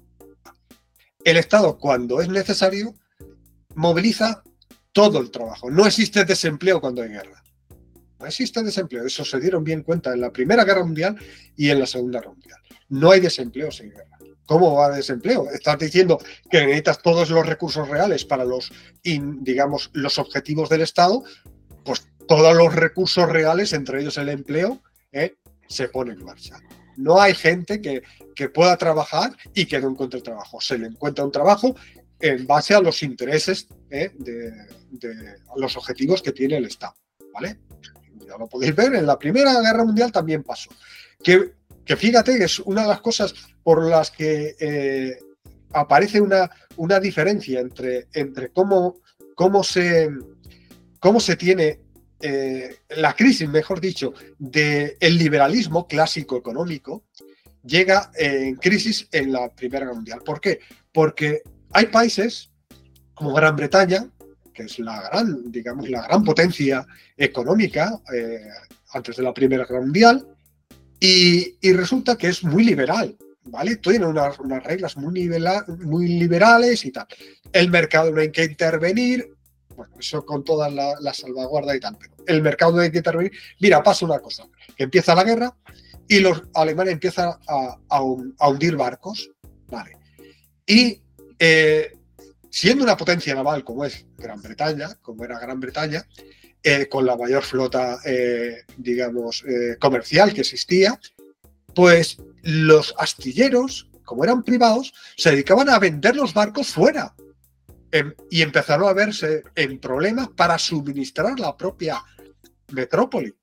El Estado, cuando es necesario, moviliza todo el trabajo. No existe desempleo cuando hay guerra. No existe desempleo. Eso se dieron bien cuenta en la Primera Guerra Mundial y en la Segunda Guerra Mundial. No hay desempleo sin guerra. ¿Cómo va a desempleo? Estás diciendo que necesitas todos los recursos reales para los, digamos, los objetivos del Estado. Pues todos los recursos reales, entre ellos el empleo, ¿eh? se pone en marcha. No hay gente que, que pueda trabajar y que no encuentre trabajo. Se le encuentra un trabajo en base a los intereses ¿eh? de, de los objetivos que tiene el Estado, ¿vale? Ya lo podéis ver, en la Primera Guerra Mundial también pasó. Que, que fíjate que es una de las cosas por las que eh, aparece una, una diferencia entre, entre cómo, cómo, se, cómo se tiene eh, la crisis, mejor dicho, del liberalismo clásico económico, llega en crisis en la Primera Guerra Mundial. ¿Por qué? Porque hay países como Gran Bretaña, que es la gran, digamos, la gran potencia económica eh, antes de la Primera Guerra Mundial, y, y resulta que es muy liberal, ¿vale? Tiene unas, unas reglas muy, nivela, muy liberales y tal. El mercado no hay que intervenir, bueno, eso con todas las la salvaguardas y tal, pero el mercado no hay que intervenir. Mira, pasa una cosa, que empieza la guerra y los alemanes empiezan a, a, a hundir barcos, ¿vale? Y eh, siendo una potencia naval como es Gran Bretaña, como era Gran Bretaña, eh, con la mayor flota, eh, digamos, eh, comercial que existía, pues los astilleros, como eran privados, se dedicaban a vender los barcos fuera eh, y empezaron a verse en problemas para suministrar la propia metrópoli.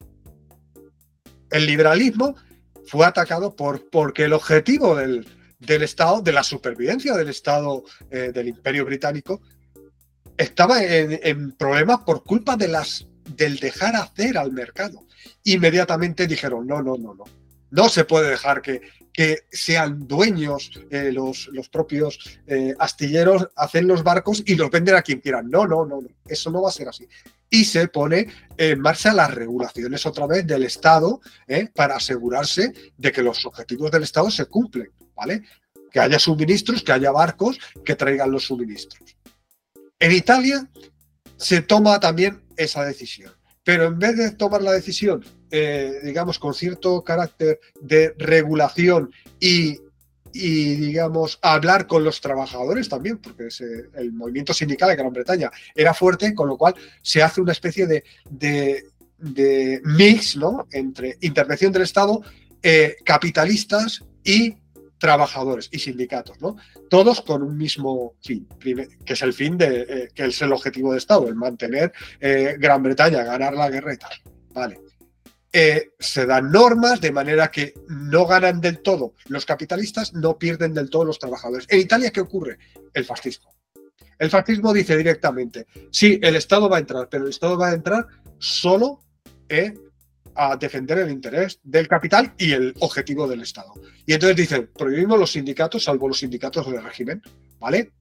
El liberalismo fue atacado por, porque el objetivo del, del Estado, de la supervivencia del Estado eh, del Imperio Británico, estaba en, en problemas por culpa de las, del dejar hacer al mercado. Inmediatamente dijeron, no, no, no, no. No se puede dejar que, que sean dueños eh, los, los propios eh, astilleros, hacen los barcos y los venden a quien quieran. No, no, no, no, eso no va a ser así. Y se pone en marcha las regulaciones otra vez del Estado eh, para asegurarse de que los objetivos del Estado se cumplen, ¿vale? Que haya suministros, que haya barcos que traigan los suministros. En Italia se toma también esa decisión, pero en vez de tomar la decisión, eh, digamos, con cierto carácter de regulación y, y, digamos, hablar con los trabajadores también, porque ese, el movimiento sindical en Gran Bretaña era fuerte, con lo cual se hace una especie de, de, de mix, ¿no?, entre intervención del Estado, eh, capitalistas y trabajadores y sindicatos, ¿no? Todos con un mismo fin, que es el fin de, eh, que es el objetivo de Estado, el mantener eh, Gran Bretaña, ganar la guerra y tal. Vale. Eh, se dan normas de manera que no ganan del todo los capitalistas, no pierden del todo los trabajadores. En Italia, ¿qué ocurre? El fascismo. El fascismo dice directamente, sí, el Estado va a entrar, pero el Estado va a entrar solo eh, a defender el interés del capital y el objetivo del Estado. Y entonces dicen, prohibimos los sindicatos, salvo los sindicatos del régimen, ¿vale?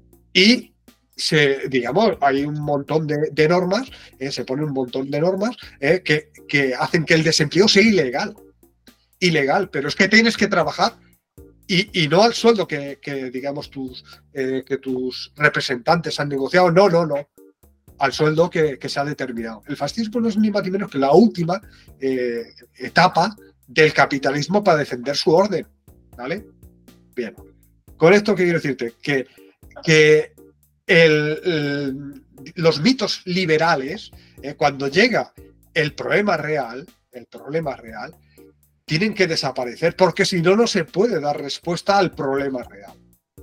Y, se, digamos, hay un montón de, de normas, eh, se pone un montón de normas eh, que, que hacen que el desempleo sea ilegal. Ilegal, pero es que tienes que trabajar y, y no al sueldo que, que digamos, tus, eh, que tus representantes han negociado. No, no, no. Al sueldo que, que se ha determinado. El fascismo no es ni más ni menos que la última eh, etapa del capitalismo para defender su orden, ¿vale? Bien. Con esto, ¿qué quiero decirte? Que, que el, el, los mitos liberales, eh, cuando llega el problema real, el problema real, tienen que desaparecer, porque si no, no se puede dar respuesta al problema real.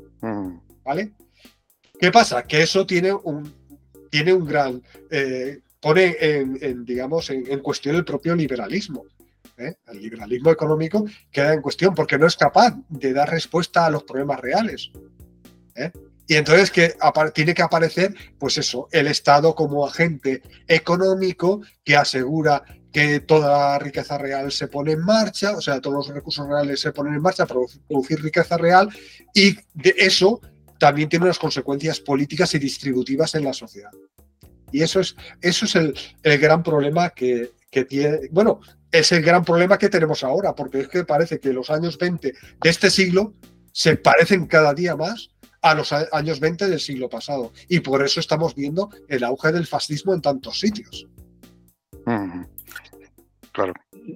¿Vale? ¿Qué pasa? Que eso tiene un tiene un gran, eh, pone en, en digamos, en, en cuestión el propio liberalismo. ¿eh? El liberalismo económico queda en cuestión porque no es capaz de dar respuesta a los problemas reales. ¿eh? Y entonces que tiene que aparecer, pues eso, el Estado como agente económico que asegura que toda la riqueza real se pone en marcha, o sea, todos los recursos reales se ponen en marcha para producir riqueza real, y de eso también tiene unas consecuencias políticas y distributivas en la sociedad. Y eso es, eso es el, el gran problema que, que tiene, bueno, es el gran problema que tenemos ahora, porque es que parece que los años veinte de este siglo se parecen cada día más a los años veinte del siglo pasado. Y por eso estamos viendo el auge del fascismo en tantos sitios. Mm, claro.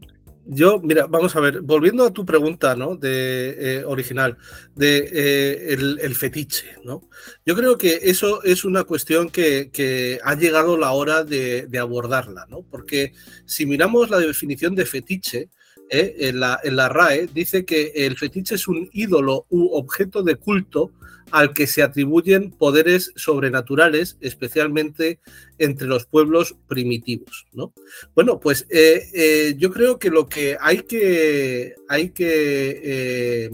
Yo, mira, vamos a ver, volviendo a tu pregunta, ¿no? De, eh, original, de eh, el, el fetiche, ¿no? Yo creo que eso es una cuestión que, que ha llegado la hora de, de abordarla, ¿no? Porque si miramos la definición de fetiche, eh, en, la, en la R A E dice que el fetiche es un ídolo u objeto de culto al que se atribuyen poderes sobrenaturales, especialmente entre los pueblos primitivos, ¿no? Bueno, pues eh, eh, yo creo que lo que hay que, hay que eh,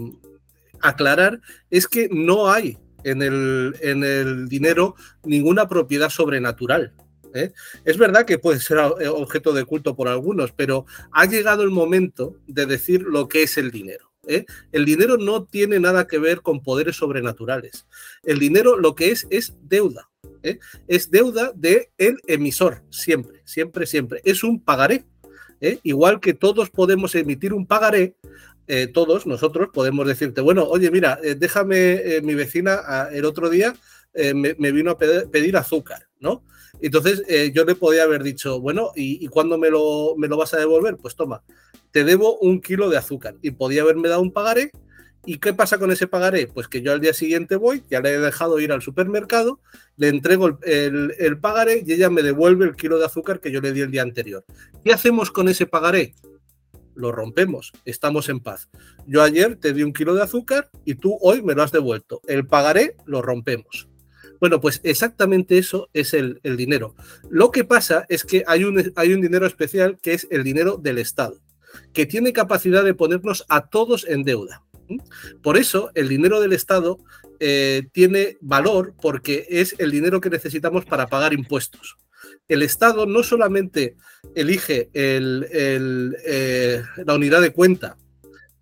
aclarar es que no hay en el, en el dinero ninguna propiedad sobrenatural. ¿eh? Es verdad que puede ser objeto de culto por algunos, pero ha llegado el momento de decir lo que es el dinero. ¿Eh? El dinero no tiene nada que ver con poderes sobrenaturales. El dinero lo que es es deuda. ¿eh? Es deuda del emisor, siempre, siempre, siempre. Es un pagaré. ¿eh? Igual que todos podemos emitir un pagaré, eh, todos nosotros podemos decirte, bueno, oye, mira, eh, déjame, eh, mi vecina a, el otro día eh, me, me vino a pedir, pedir azúcar, ¿no? Entonces eh, yo le podía haber dicho, bueno, ¿y, y cuándo me lo, me lo vas a devolver? Pues toma, te debo un kilo de azúcar, y podía haberme dado un pagaré. ¿Y qué pasa con ese pagaré? Pues que yo al día siguiente voy, ya le he dejado ir al supermercado, le entrego el, el, el pagaré y ella me devuelve el kilo de azúcar que yo le di el día anterior. ¿Qué hacemos con ese pagaré? Lo rompemos, estamos en paz. Yo ayer te di un kilo de azúcar y tú hoy me lo has devuelto. El pagaré lo rompemos. Bueno, pues exactamente eso es el, el dinero. Lo que pasa es que hay un, hay un dinero especial que es el dinero del Estado, que tiene capacidad de ponernos a todos en deuda. Por eso el dinero del Estado eh, tiene valor, porque es el dinero que necesitamos para pagar impuestos. El Estado no solamente elige el, el, eh, la unidad de cuenta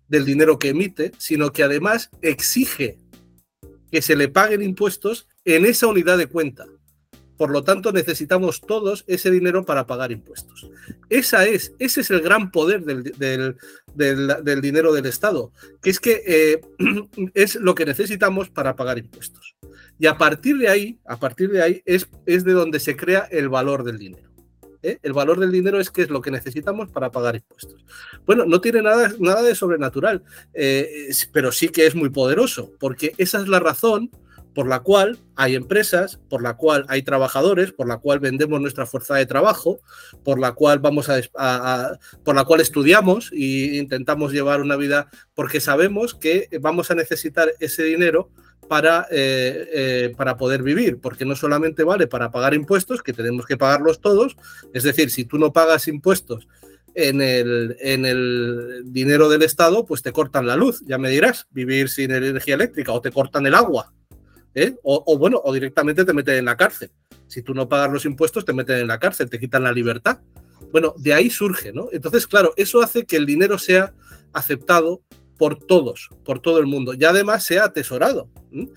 del dinero que emite, sino que además exige que se le paguen impuestos en esa unidad de cuenta. Por lo tanto, necesitamos todos ese dinero para pagar impuestos. Esa es, ese es el gran poder del, del, del, del dinero del Estado, que es que eh, es lo que necesitamos para pagar impuestos. Y a partir de ahí, a partir de ahí es, es de donde se crea el valor del dinero. ¿Eh? El valor del dinero es que es lo que necesitamos para pagar impuestos. Bueno, no tiene nada, nada de sobrenatural, eh, pero sí que es muy poderoso, porque esa es la razón por la cual hay empresas, por la cual hay trabajadores, por la cual vendemos nuestra fuerza de trabajo, por la cual vamos a, a, a por la cual estudiamos e intentamos llevar una vida, porque sabemos que vamos a necesitar ese dinero para, eh, eh, para poder vivir, porque no solamente vale para pagar impuestos, que tenemos que pagarlos todos, es decir, si tú no pagas impuestos en el, en el dinero del Estado, pues te cortan la luz, ya me dirás, vivir sin energía eléctrica, o te cortan el agua, ¿eh? o, o bueno, o directamente te meten en la cárcel. Si tú no pagas los impuestos, te meten en la cárcel, te quitan la libertad. Bueno, de ahí surge, ¿no? Entonces, claro, eso hace que el dinero sea aceptado por todos, por todo el mundo, y además sea atesorado.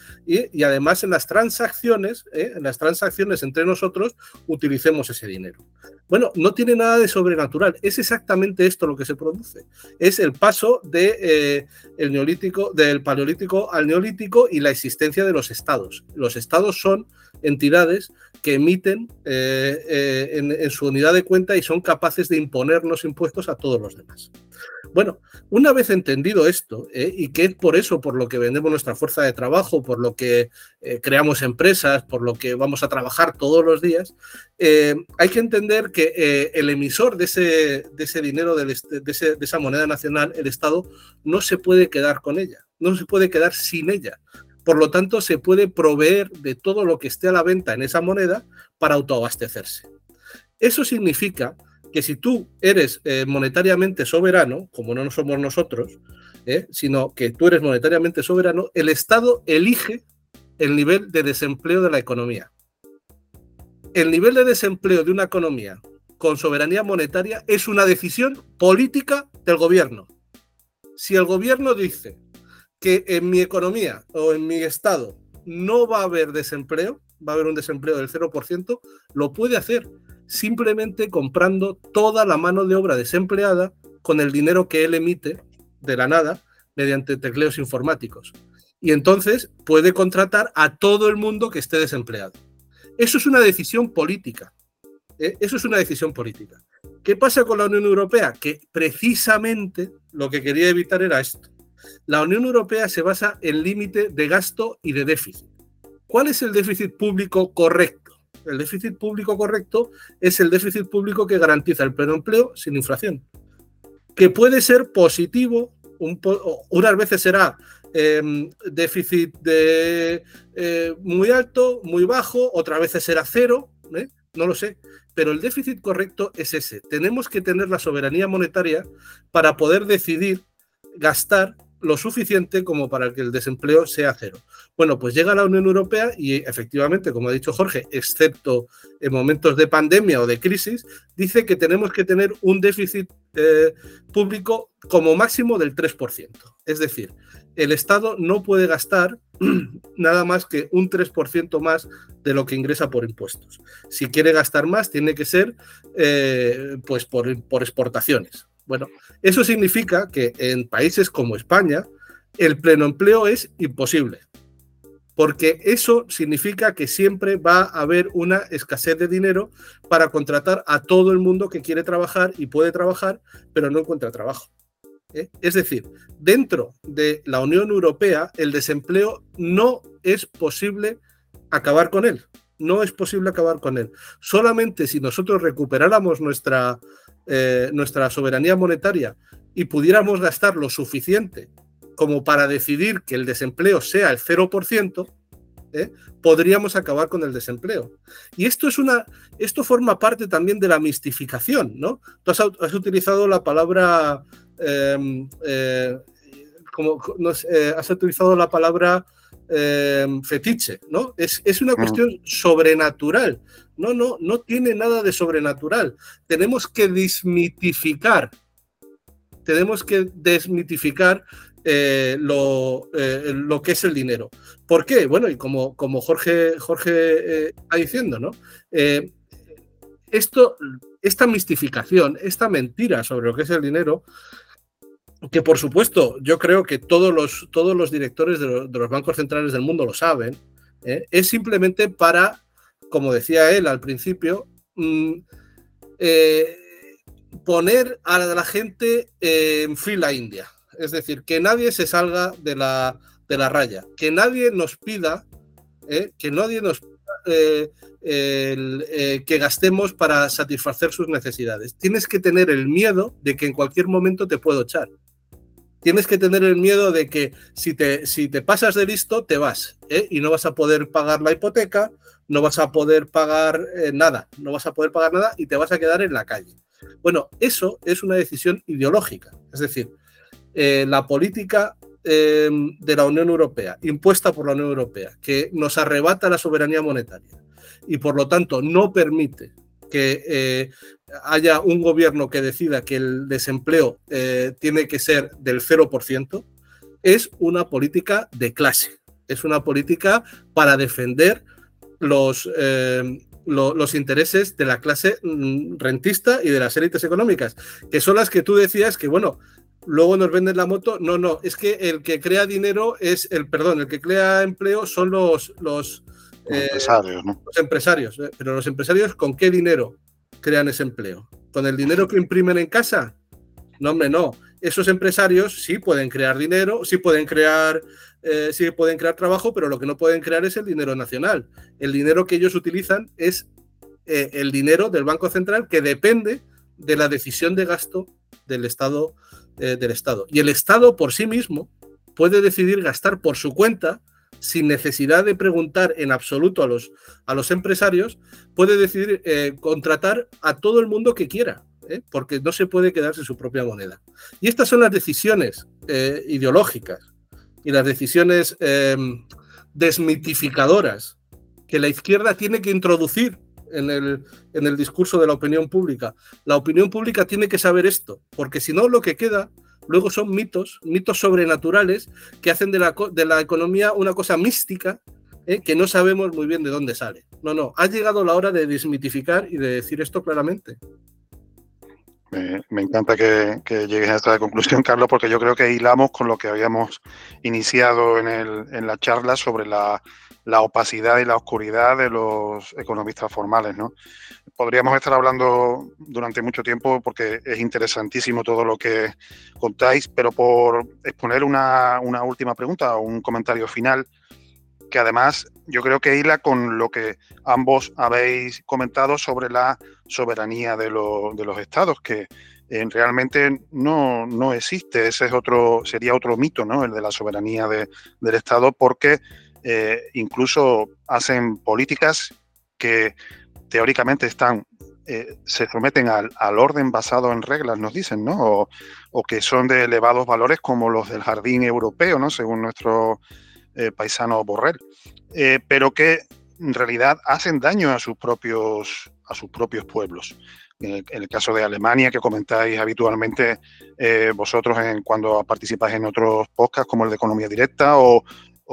Y, y además en las transacciones, ¿eh? en las transacciones entre nosotros, utilicemos ese dinero. Bueno, no tiene nada de sobrenatural, es exactamente esto lo que se produce. Es el paso de, eh, el neolítico, del paleolítico al neolítico y la existencia de los estados. Los estados son entidades que emiten eh, eh, en, en su unidad de cuenta y son capaces de imponernos impuestos a todos los demás. Bueno, una vez entendido esto, eh, y que es por eso por lo que vendemos nuestra fuerza de trabajo, por lo que eh, creamos empresas, por lo que vamos a trabajar todos los días, eh, hay que entender que eh, el emisor de ese, de ese dinero, del, de, ese, de esa moneda nacional, el Estado, no se puede quedar con ella, no se puede quedar sin ella. Por lo tanto, se puede proveer de todo lo que esté a la venta en esa moneda para autoabastecerse. Eso significa que si tú eres eh, monetariamente soberano, como no somos nosotros, eh, sino que tú eres monetariamente soberano, el Estado elige el nivel de desempleo de la economía. El nivel de desempleo de una economía con soberanía monetaria es una decisión política del gobierno. Si el gobierno dice que en mi economía o en mi estado no va a haber desempleo, va a haber un desempleo del cero por ciento, lo puede hacer simplemente comprando toda la mano de obra desempleada con el dinero que él emite de la nada mediante tecleos informáticos. Y entonces puede contratar a todo el mundo que esté desempleado. Eso es una decisión política. ¿eh? Eso es una decisión política. ¿Qué pasa con la Unión Europea? Que precisamente lo que quería evitar era esto. La Unión Europea se basa en límite de gasto y de déficit. ¿Cuál es el déficit público correcto? El déficit público correcto es el déficit público que garantiza el pleno empleo sin inflación, que puede ser positivo, un po- unas veces será eh, déficit de, eh, muy alto, muy bajo, otras veces será cero, ¿eh? No lo sé, pero el déficit correcto es ese. Tenemos que tener la soberanía monetaria para poder decidir gastar lo suficiente como para que el desempleo sea cero. Bueno, pues llega la Unión Europea y efectivamente, como ha dicho Jorge, excepto en momentos de pandemia o de crisis, dice que tenemos que tener un déficit eh, público como máximo del tres por ciento. Es decir, el Estado no puede gastar nada más que un tres por ciento más de lo que ingresa por impuestos. Si quiere gastar más, tiene que ser eh, pues por, por exportaciones. Bueno, eso significa que en países como España el pleno empleo es imposible, porque eso significa que siempre va a haber una escasez de dinero para contratar a todo el mundo que quiere trabajar y puede trabajar, pero no encuentra trabajo. ¿eh? Es decir, dentro de la Unión Europea el desempleo no es posible acabar con él, no es posible acabar con él. Solamente si nosotros recuperáramos nuestra Eh, nuestra soberanía monetaria y pudiéramos gastar lo suficiente como para decidir que el desempleo sea el cero por ciento, ¿eh? podríamos acabar con el desempleo. Y esto es una, esto forma parte también de la mistificación, ¿no? Tú has, has utilizado la palabra eh, eh, como, no sé, eh, has utilizado la palabra eh, fetiche, ¿no? Es, es una cuestión sobrenatural. No, no, no tiene nada de sobrenatural. Tenemos que desmitificar tenemos que desmitificar eh, lo, eh, lo que es el dinero. ¿Por qué? Bueno, y como, como Jorge, Jorge eh, está diciendo, ¿no? Eh, esto, esta mistificación, esta mentira sobre lo que es el dinero, que por supuesto yo creo que todos los, todos los directores de los, de los bancos centrales del mundo lo saben, ¿eh? Es simplemente para, como decía él al principio, mmm, eh, poner a la gente en fila india. Es decir, que nadie se salga de la, de la raya, que nadie nos pida, ¿eh? que nadie nos pida eh, el, eh, que gastemos para satisfacer sus necesidades. Tienes que tener el miedo de que en cualquier momento te puedo echar. Tienes que tener el miedo de que si te, si te pasas de listo, te vas, ¿eh? y no vas a poder pagar la hipoteca, no vas a poder pagar eh, nada, no vas a poder pagar nada y te vas a quedar en la calle. Bueno, eso es una decisión ideológica. Es decir, eh, la política eh, de la Unión Europea, impuesta por la Unión Europea, que nos arrebata la soberanía monetaria y por lo tanto no permite que eh, haya un gobierno que decida que el desempleo eh, tiene que ser del cero por ciento, es una política de clase, es una política para defender los, eh, lo, los intereses de la clase rentista y de las élites económicas, que son las que tú decías que, bueno, luego nos venden la moto. No, no, es que el que crea dinero es el, perdón, el que crea empleo son los... los Los eh, empresarios, ¿no? Los empresarios, ¿eh? Pero los empresarios, ¿con qué dinero crean ese empleo? ¿Con el dinero que imprimen en casa? No, hombre, no. Esos empresarios sí pueden crear dinero, sí pueden crear, eh, sí pueden crear trabajo, pero lo que no pueden crear es el dinero nacional. El dinero que ellos utilizan es eh, el dinero del Banco Central, que depende de la decisión de gasto del Estado, eh, del Estado. Y el Estado por sí mismo puede decidir gastar por su cuenta, sin necesidad de preguntar en absoluto a los, a los empresarios, puede decidir eh, contratar a todo el mundo que quiera, ¿eh? porque no se puede quedar sin su propia moneda. Y estas son las decisiones eh, ideológicas y las decisiones eh, desmitificadoras que la izquierda tiene que introducir en el, en el discurso de la opinión pública. La opinión pública tiene que saber esto, porque si no, lo que queda luego son mitos, mitos sobrenaturales que hacen de la, de la economía una cosa mística, ¿eh? que no sabemos muy bien de dónde sale. No, no, ha llegado la hora de desmitificar y de decir esto claramente. Me, me encanta que, que llegues a esta conclusión, Carlos, porque yo creo que hilamos con lo que habíamos iniciado en, el, en la charla sobre la, la opacidad y la oscuridad de los economistas formales, ¿no? Podríamos estar hablando durante mucho tiempo porque es interesantísimo todo lo que contáis, pero por exponer una, una última pregunta o un comentario final, que además yo creo que hila con lo que ambos habéis comentado sobre la soberanía de, lo, de los estados, que eh, realmente no, no existe. Ese es otro, sería otro mito, ¿no? El de la soberanía de, del Estado, porque eh, incluso hacen políticas que teóricamente están, eh, se someten al, al orden basado en reglas, nos dicen, ¿no? O, o que son de elevados valores como los del jardín europeo, ¿no? Según nuestro eh, paisano Borrell, eh, pero que en realidad hacen daño a sus propios, a sus propios pueblos. En el, en el caso de Alemania, que comentáis habitualmente eh, vosotros en, cuando participáis en otros podcasts como el de Economía Directa, o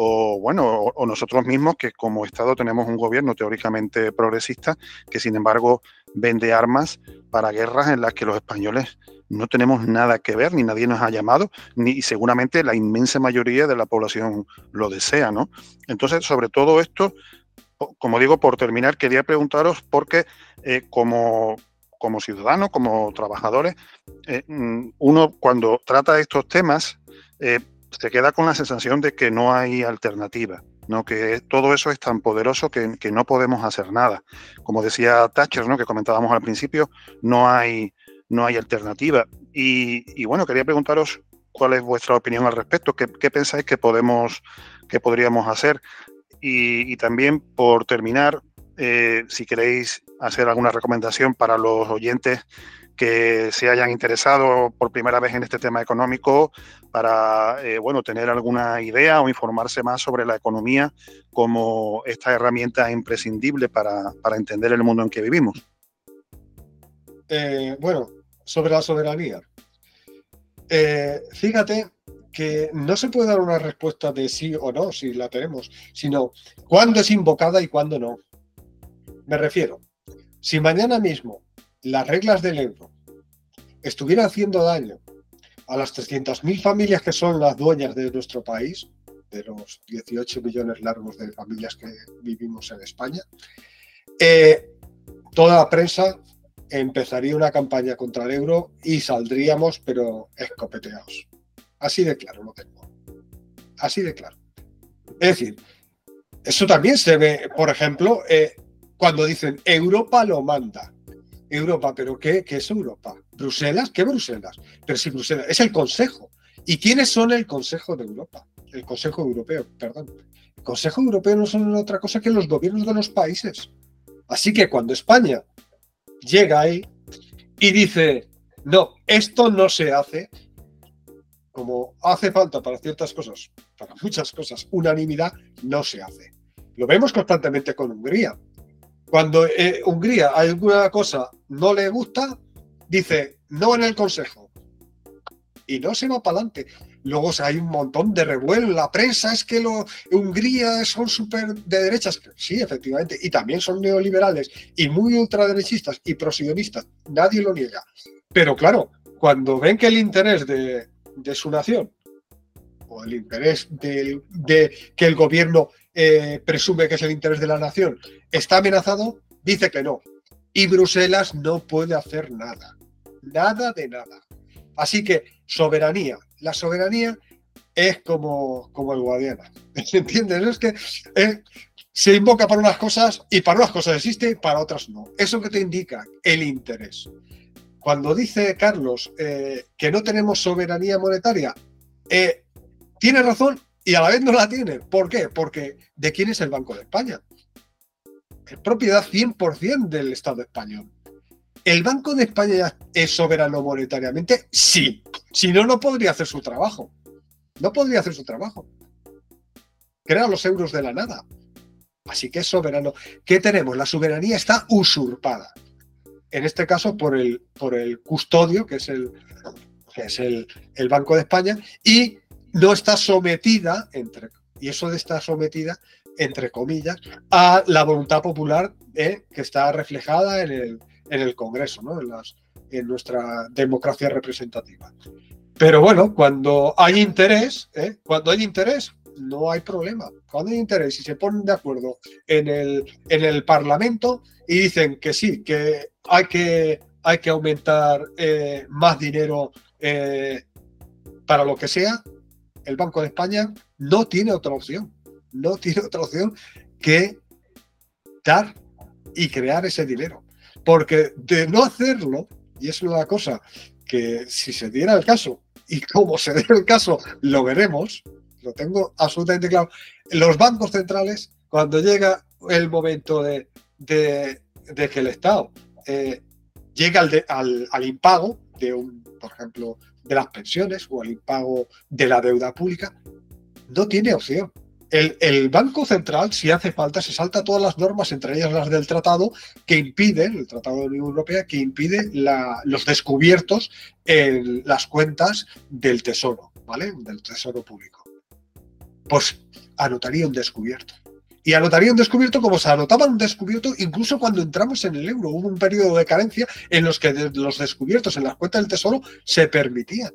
O bueno, o, o nosotros mismos, que como Estado tenemos un gobierno teóricamente progresista que sin embargo vende armas para guerras en las que los españoles no tenemos nada que ver, ni nadie nos ha llamado, ni y seguramente la inmensa mayoría de la población lo desea, ¿no? Entonces, sobre todo esto, como digo, por terminar, quería preguntaros porque eh, como, como ciudadanos, como trabajadores, eh, uno cuando trata estos temas, eh, se queda con la sensación de que no hay alternativa, ¿no? Que todo eso es tan poderoso que, que no podemos hacer nada. Como decía Thatcher, ¿no? Que comentábamos al principio, no hay, no hay alternativa. Y, y bueno, quería preguntaros cuál es vuestra opinión al respecto, qué, qué pensáis que podemos, que podríamos hacer. Y, y también, por terminar, eh, si queréis hacer alguna recomendación para los oyentes que se hayan interesado por primera vez en este tema económico, para eh, bueno, tener alguna idea o informarse más sobre la economía como esta herramienta imprescindible para, para entender el mundo en que vivimos. Eh, bueno, sobre la soberanía. eh, fíjate que no se puede dar una respuesta de sí o no, si la tenemos, sino cuándo es invocada y cuándo no. Me refiero, si mañana mismo las reglas del euro estuvieran haciendo daño a las trescientas mil familias que son las dueñas de nuestro país, de los dieciocho millones largos de familias que vivimos en España, eh, toda la prensa empezaría una campaña contra el euro y saldríamos, pero escopeteados. Así de claro lo tengo. Así de claro. Es decir, eso también se ve, por ejemplo, eh, cuando dicen Europa lo manda. Europa, ¿pero qué, qué es Europa? ¿Bruselas? ¿Qué Bruselas? Pero si Bruselas es el Consejo. ¿Y quiénes son el Consejo de Europa? El Consejo Europeo, perdón. El Consejo Europeo no son otra cosa que los gobiernos de los países. Así que cuando España llega ahí y dice, no, esto no se hace, como hace falta para ciertas cosas, para muchas cosas, unanimidad, no se hace. Lo vemos constantemente con Hungría. Cuando eh, Hungría alguna cosa no le gusta, dice, no en el Consejo. Y no se va para adelante. Luego o sea, hay un montón de revuelo en la prensa, es que lo, Hungría son súper de derechas. Sí, efectivamente, y también son neoliberales y muy ultraderechistas y prosionistas, nadie lo niega. Pero claro, cuando ven que el interés de, de su nación o el interés de, de que el gobierno eh, presume que es el interés de la nación está amenazado, dice que no. Y Bruselas no puede hacer nada, nada de nada. Así que soberanía. La soberanía es como, como el Guadiana. ¿Entiendes? Es que eh, se invoca para unas cosas y para unas cosas existe y para otras no. ¿Eso que te indica? El interés. Cuando dice Carlos eh, que no tenemos soberanía monetaria, eh, tiene razón y a la vez no la tiene. ¿Por qué? Porque ¿de quién es el Banco de España? Es propiedad cien por ciento del Estado español. ¿El Banco de España es soberano monetariamente? Sí. Si no, no podría hacer su trabajo. No podría hacer su trabajo. Crea los euros de la nada. Así que es soberano. ¿Qué tenemos? La soberanía está usurpada. En este caso por el, por el custodio, que es, el, que es el, el Banco de España, y no está sometida, entre, y eso de estar sometida, entre comillas, a la voluntad popular eh, que está reflejada en el en el Congreso, ¿no? en, las, en nuestra democracia representativa. Pero bueno, cuando hay interés, ¿eh? cuando hay interés, no hay problema. Cuando hay interés y se ponen de acuerdo en el, en el Parlamento y dicen que sí, que hay que, hay que aumentar eh, más dinero eh, para lo que sea, el Banco de España no tiene otra opción. No tiene otra opción que dar y crear ese dinero. Porque de no hacerlo, y es una cosa que si se diera el caso, y como se diera el caso, lo veremos, lo tengo absolutamente claro, los bancos centrales, cuando llega el momento de, de, de que el Estado eh, llega al, de, al, al impago de un, por ejemplo, de las pensiones o al impago de la deuda pública, no tiene opción. El, el Banco Central, si hace falta, se salta todas las normas, entre ellas las del tratado, que impiden, el Tratado de la Unión Europea, que impide la, los descubiertos en las cuentas del Tesoro, ¿vale? Del Tesoro Público. Pues anotaría un descubierto. Y anotaría un descubierto como se anotaba un descubierto incluso cuando entramos en el euro. Hubo un periodo de carencia en los que de, los descubiertos en las cuentas del Tesoro se permitían.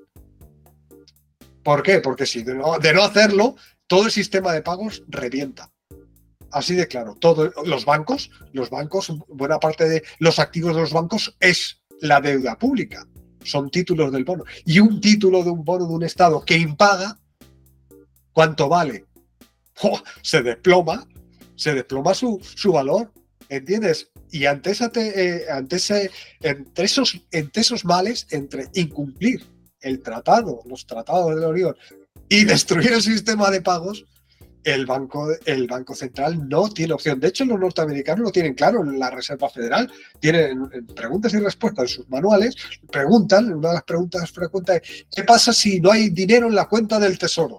¿Por qué? Porque si de no, de no hacerlo, todo el sistema de pagos revienta. Así de claro. Todos los bancos, los bancos, buena parte de los activos de los bancos es la deuda pública. Son títulos del bono. Y un título de un bono de un Estado que impaga, ¿cuánto vale? ¡Oh! Se desploma, se desploma su, su valor, ¿entiendes? Y ante, esa te, eh, ante, ese, entre, esos, entre esos males, entre incumplir el tratado, los tratados de la Unión, y destruir el sistema de pagos, el banco, el Banco Central no tiene opción. De hecho, los norteamericanos lo tienen claro en la Reserva Federal. Tienen preguntas y respuestas en sus manuales. Preguntan, una de las preguntas frecuentes es, ¿qué pasa si no hay dinero en la cuenta del Tesoro?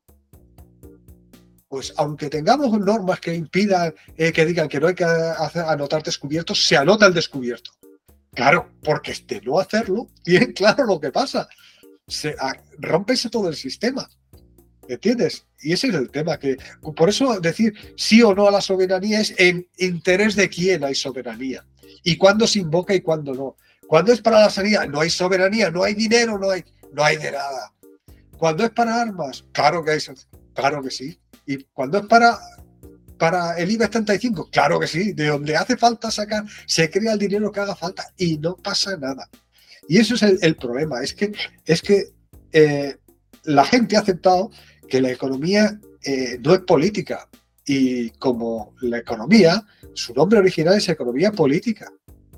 Pues aunque tengamos normas que impidan, eh, que digan que no hay que hacer, anotar descubiertos, se anota el descubierto. Claro, porque de no hacerlo, tienen claro lo que pasa. se, a, rompese todo el sistema. ¿Entiendes? Y ese es el tema. Que por eso decir sí o no a la soberanía es en interés de quién hay soberanía. Y cuándo se invoca y cuándo no. Cuando es para la sanidad, no hay soberanía, no hay dinero, no hay, no hay de nada. Cuando es para armas, claro que hay, claro que sí. Y cuando es para, para el IBEX treinta y cinco, claro que sí. De donde hace falta sacar, se crea el dinero que haga falta y no pasa nada. Y eso es el, el problema. Es que, es que eh, la gente ha aceptado que la economía eh, no es política. Y como la economía, su nombre original es economía política.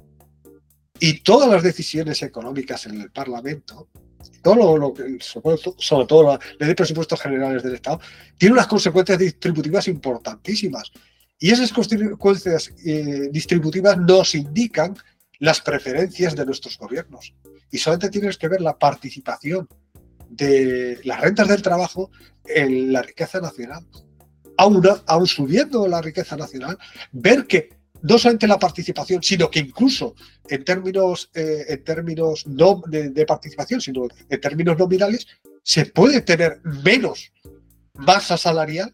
Y todas las decisiones económicas en el Parlamento, todo lo, lo, sobre, sobre todo la ley de presupuestos generales del Estado, tiene unas consecuencias distributivas importantísimas. Y esas consecuencias eh, distributivas nos indican las preferencias de nuestros gobiernos. Y solamente tienes que ver la participación de las rentas del trabajo en la riqueza nacional. Aún, aún subiendo la riqueza nacional, ver que no solamente la participación, sino que incluso en términos, eh, en términos no de, de participación, sino en términos nominales, se puede tener menos masa salarial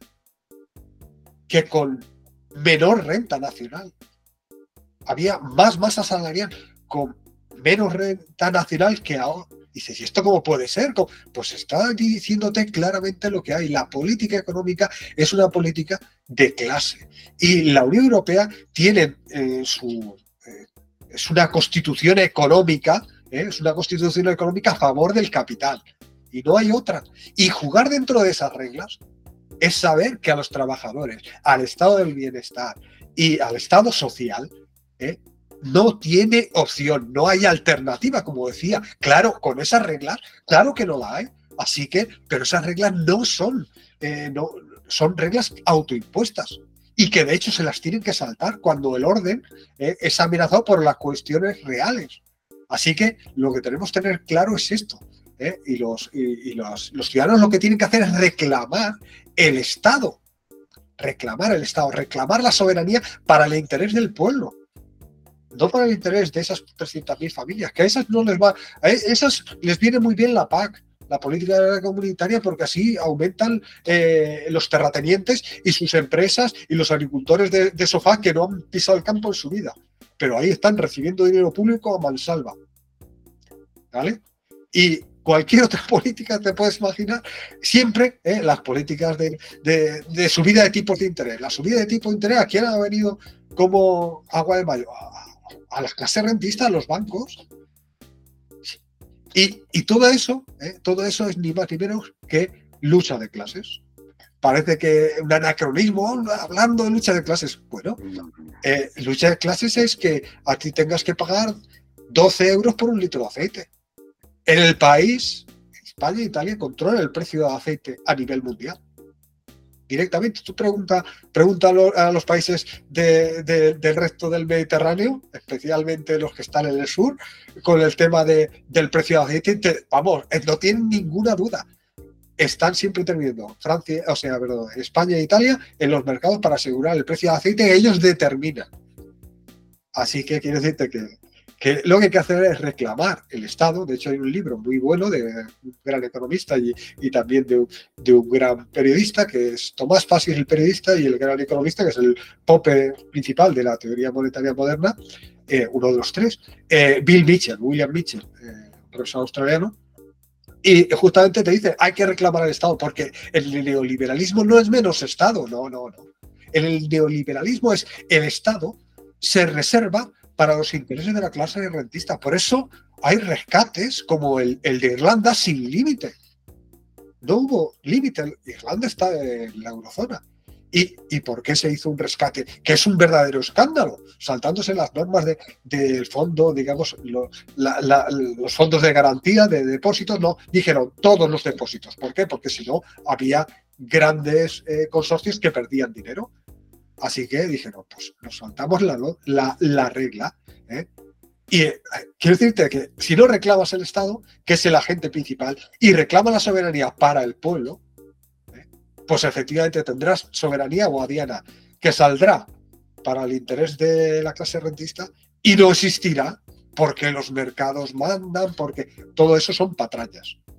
que con menor renta nacional. Había más masa salarial con menos renta nacional que ahora. Dices, ¿y esto cómo puede ser? Pues está diciéndote claramente lo que hay. La política económica es una política de clase. Y la Unión Europea tiene eh, su... Eh, es una constitución económica, eh, es una constitución económica a favor del capital. Y no hay otra. Y jugar dentro de esas reglas es saber que a los trabajadores, al estado del bienestar y al estado social, eh, no tiene opción, no hay alternativa, como decía. Claro, con esas reglas, claro que no la hay. Así que, pero esas reglas no son, eh, no, son reglas autoimpuestas y que de hecho se las tienen que saltar cuando el orden eh, es amenazado por las cuestiones reales. Así que lo que tenemos que tener claro es esto. Eh, y los, y, y los, los ciudadanos lo que tienen que hacer es reclamar el Estado, reclamar el Estado, reclamar la soberanía para el interés del pueblo. No para el interés de esas trescientas mil familias, que a esas no les va, a esas les viene muy bien la P A C, la política comunitaria, porque así aumentan eh, los terratenientes y sus empresas y los agricultores de, de sofá que no han pisado el campo en su vida. Pero ahí están recibiendo dinero público a mansalva. ¿Vale? Y cualquier otra política te puedes imaginar, siempre eh, las políticas de, de, de subida de tipos de interés. La subida de tipos de interés, ¿a quién ha venido como agua de mayo? A, a las clases rentistas, a los bancos. Y, y todo eso, eh, todo eso es ni más ni menos que lucha de clases. Parece que un anacronismo hablando de lucha de clases. Bueno, eh, lucha de clases es que a ti tengas que pagar doce euros por un litro de aceite. En el país, España e Italia controlan el precio del aceite a nivel mundial. Directamente, tú pregunta, pregunta a los países de, de, del resto del Mediterráneo, especialmente los que están en el sur, con el tema de, del precio del aceite, te, vamos, no tienen ninguna duda. Están siempre interviniendo Francia, o sea, perdón, España e Italia en los mercados para asegurar el precio del aceite que ellos determinan. Así que quiero decirte que que lo que hay que hacer es reclamar el Estado. De hecho, hay un libro muy bueno de un gran economista y, y también de, de un gran periodista, que es Tomás Fasi, el periodista, y el gran economista, que es el pope principal de la teoría monetaria moderna, eh, uno de los tres, eh, Bill Mitchell, William Mitchell, eh, profesor australiano, y justamente te dice, hay que reclamar al Estado, porque el neoliberalismo no es menos Estado, no, no, no. El neoliberalismo es el Estado se reserva para los intereses de la clase rentista. Por eso hay rescates como el, el de Irlanda sin límite. No hubo límite. Irlanda está en la eurozona. ¿Y, ¿Y por qué se hizo un rescate? Que es un verdadero escándalo, saltándose las normas de, del fondo, digamos, lo, la, la, los fondos de garantía de depósitos. No, dijeron todos los depósitos. ¿Por qué? Porque si no, había grandes eh, consorcios que perdían dinero. Así que dijeron, pues nos saltamos la, la, la regla. ¿eh? Y eh, quiero decirte que si no reclamas el Estado, que es el agente principal, y reclama la soberanía para el pueblo, ¿eh? pues efectivamente tendrás soberanía guadiana que saldrá para el interés de la clase rentista y no existirá porque los mercados mandan, porque todo eso son patrañas.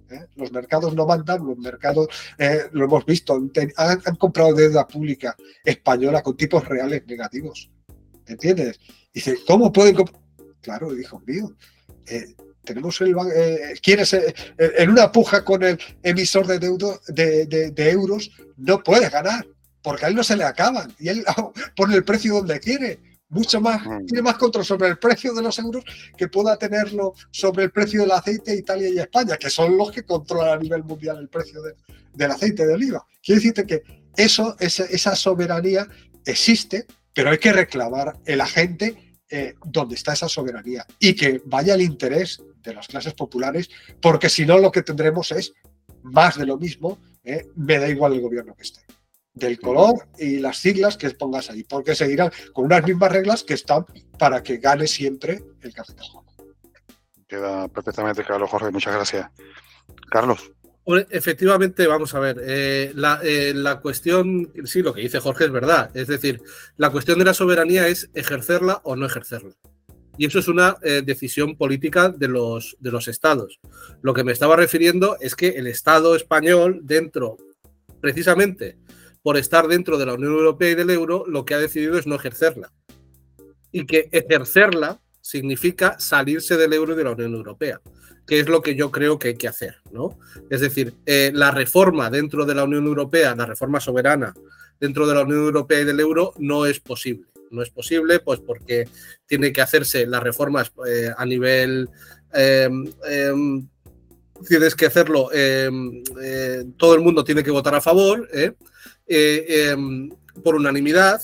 ¿eh? Los mercados no mandan, los mercados, eh, lo hemos visto, han, han comprado deuda pública española con tipos reales negativos. ¿Entiendes? Y dice, ¿cómo pueden comprar? Claro, hijo mío, eh, tenemos el eh, quieres eh, en una puja con el emisor de, deudo, de, de, de euros, no puedes ganar, porque a él no se le acaban y él oh, pone el precio donde quiere. Mucho más, tiene más control sobre el precio de los euros que pueda tenerlo sobre el precio del aceite de Italia y España, que son los que controlan a nivel mundial el precio de, del aceite de oliva. Quiero decirte que eso, esa, esa soberanía existe, pero hay que reclamar el agente eh, donde está esa soberanía y que vaya el interés de las clases populares, porque si no lo que tendremos es más de lo mismo, eh, me da igual el gobierno que esté. Del color y las siglas que pongas ahí, porque seguirán con unas mismas reglas que están para que gane siempre el capital. Queda perfectamente claro, Jorge, muchas gracias. Carlos. Efectivamente, vamos a ver, eh, la, eh, la cuestión, sí, lo que dice Jorge es verdad, es decir, la cuestión de la soberanía es ejercerla o no ejercerla. Y eso es una eh, decisión política de los, de los estados. Lo que me estaba refiriendo es que el Estado español, dentro, precisamente, por estar dentro de la Unión Europea y del euro, lo que ha decidido es no ejercerla. Y que ejercerla significa salirse del euro y de la Unión Europea, que es lo que yo creo que hay que hacer, ¿no? Es decir, eh, la reforma dentro de la Unión Europea, la reforma soberana dentro de la Unión Europea y del euro no es posible. No es posible, pues porque tiene que hacerse las reformas eh, a nivel... Eh, eh, tienes que hacerlo, eh, eh, todo el mundo tiene que votar a favor, ¿eh? Eh, eh, por unanimidad,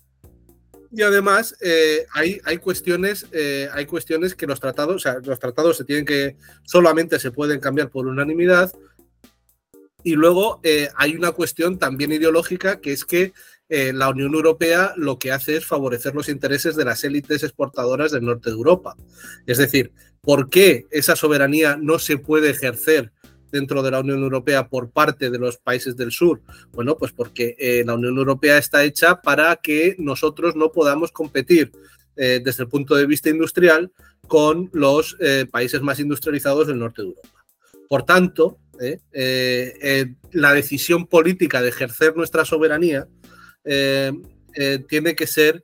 y además eh, hay, hay cuestiones eh, hay cuestiones que los tratados, o sea, los tratados se tienen que solamente se pueden cambiar por unanimidad, y luego eh, hay una cuestión también ideológica, que es que eh, la Unión Europea lo que hace es favorecer los intereses de las élites exportadoras del norte de Europa. Es decir, ¿por qué esa soberanía no se puede ejercer dentro de la Unión Europea por parte de los países del sur? Bueno, pues porque eh, la Unión Europea está hecha para que nosotros no podamos competir eh, desde el punto de vista industrial con los eh, países más industrializados del norte de Europa. Por tanto, eh, eh, eh, la decisión política de ejercer nuestra soberanía eh, eh, tiene que ser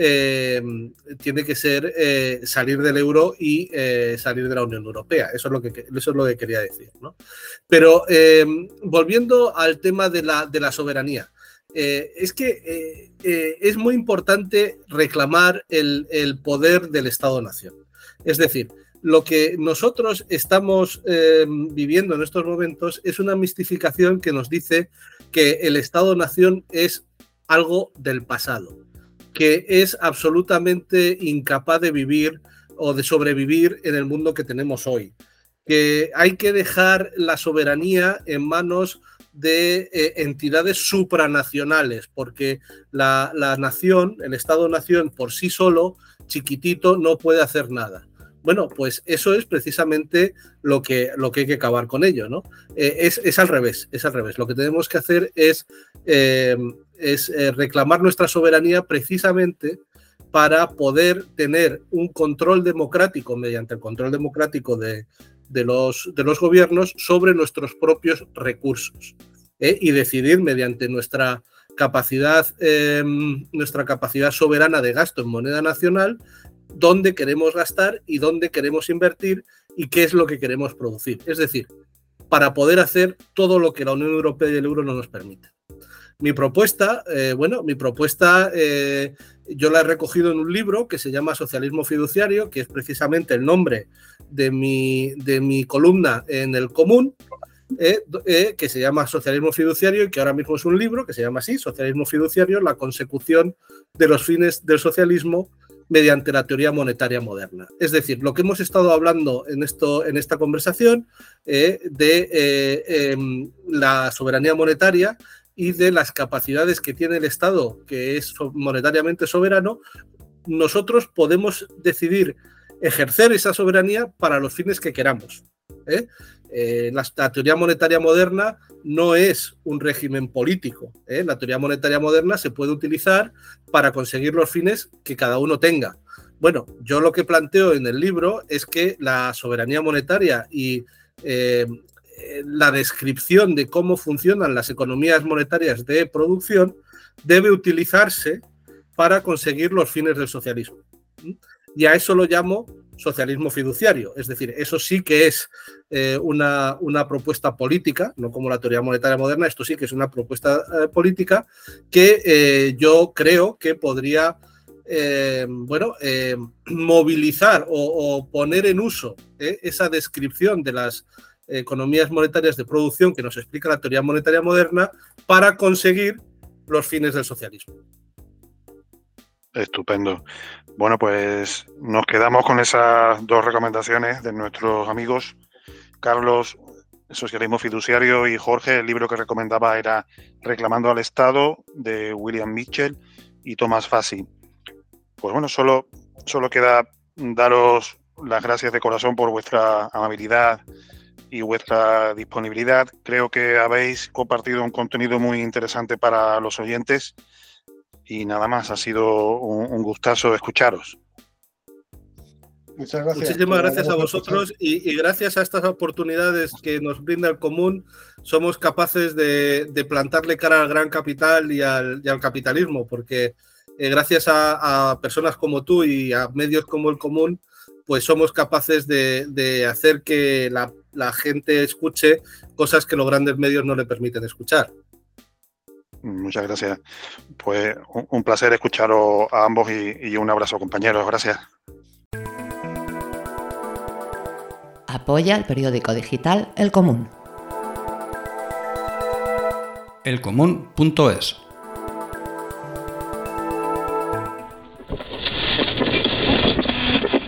Eh, tiene que ser eh, salir del euro y eh, salir de la Unión Europea. Eso es lo que, eso es lo que quería decir, ¿no? Pero eh, volviendo al tema de la, de la soberanía, eh, es que eh, eh, es muy importante reclamar el, el poder del Estado-Nación. Es decir, lo que nosotros estamos eh, viviendo en estos momentos es una mistificación que nos dice que el Estado-Nación es algo del pasado, que es absolutamente incapaz de vivir o de sobrevivir en el mundo que tenemos hoy, que hay que dejar la soberanía en manos de eh, entidades supranacionales, porque la, la nación, el Estado-nación por sí solo, chiquitito, no puede hacer nada. Bueno, pues eso es precisamente lo que, lo que hay que acabar con ello, ¿no? Eh, es, es al revés, es al revés. Lo que tenemos que hacer es, eh, es eh, reclamar nuestra soberanía precisamente para poder tener un control democrático, mediante el control democrático de, de, los, de los gobiernos, sobre nuestros propios recursos, ¿eh? Y decidir mediante nuestra capacidad, eh, nuestra capacidad soberana de gasto en moneda nacional, dónde queremos gastar y dónde queremos invertir y qué es lo que queremos producir. Es decir, para poder hacer todo lo que la Unión Europea y el euro no nos permiten. Mi propuesta, eh, bueno, mi propuesta eh, yo la he recogido en un libro que se llama Socialismo Fiduciario, que es precisamente el nombre de mi, de mi columna en El Común, eh, eh, que se llama Socialismo Fiduciario y que ahora mismo es un libro que se llama así, Socialismo Fiduciario, la consecución de los fines del socialismo mediante la teoría monetaria moderna. Es decir, lo que hemos estado hablando en, esto, en esta conversación eh, de eh, eh, la soberanía monetaria y de las capacidades que tiene el Estado, que es monetariamente soberano, nosotros podemos decidir ejercer esa soberanía para los fines que queramos, ¿eh? Eh, la, la teoría monetaria moderna no es un régimen político, ¿eh? La teoría monetaria moderna se puede utilizar para conseguir los fines que cada uno tenga. Bueno, yo lo que planteo en el libro es que la soberanía monetaria y eh, eh, la descripción de cómo funcionan las economías monetarias de producción debe utilizarse para conseguir los fines del socialismo. Y a eso lo llamo socialismo fiduciario, es decir, eso sí que es eh, una, una propuesta política, no como la teoría monetaria moderna, esto sí que es una propuesta eh, política que eh, yo creo que podría eh, bueno, eh, movilizar o, o poner en uso eh, esa descripción de las economías monetarias de producción que nos explica la teoría monetaria moderna para conseguir los fines del socialismo. Estupendo. Bueno, pues nos quedamos con esas dos recomendaciones de nuestros amigos. Carlos, Socialismo Fiduciario, y Jorge, el libro que recomendaba era Reclamando al Estado, de William Mitchell y Thomas Fassi. Pues bueno, solo, solo queda daros las gracias de corazón por vuestra amabilidad y vuestra disponibilidad. Creo que habéis compartido un contenido muy interesante para los oyentes. Y nada más, ha sido un, un gustazo escucharos. Muchas gracias. Muchísimas gracias a vosotros y, y gracias a estas oportunidades que nos brinda el común, somos capaces de, de plantarle cara al gran capital y al, y al capitalismo, porque eh, gracias a, a personas como tú y a medios como el común, pues somos capaces de, de hacer que la, la gente escuche cosas que los grandes medios no le permiten escuchar. Muchas gracias. Pues un, un placer escucharos a ambos y, y un abrazo, compañeros. Gracias. Apoya el periódico digital El Común. elcomún punto es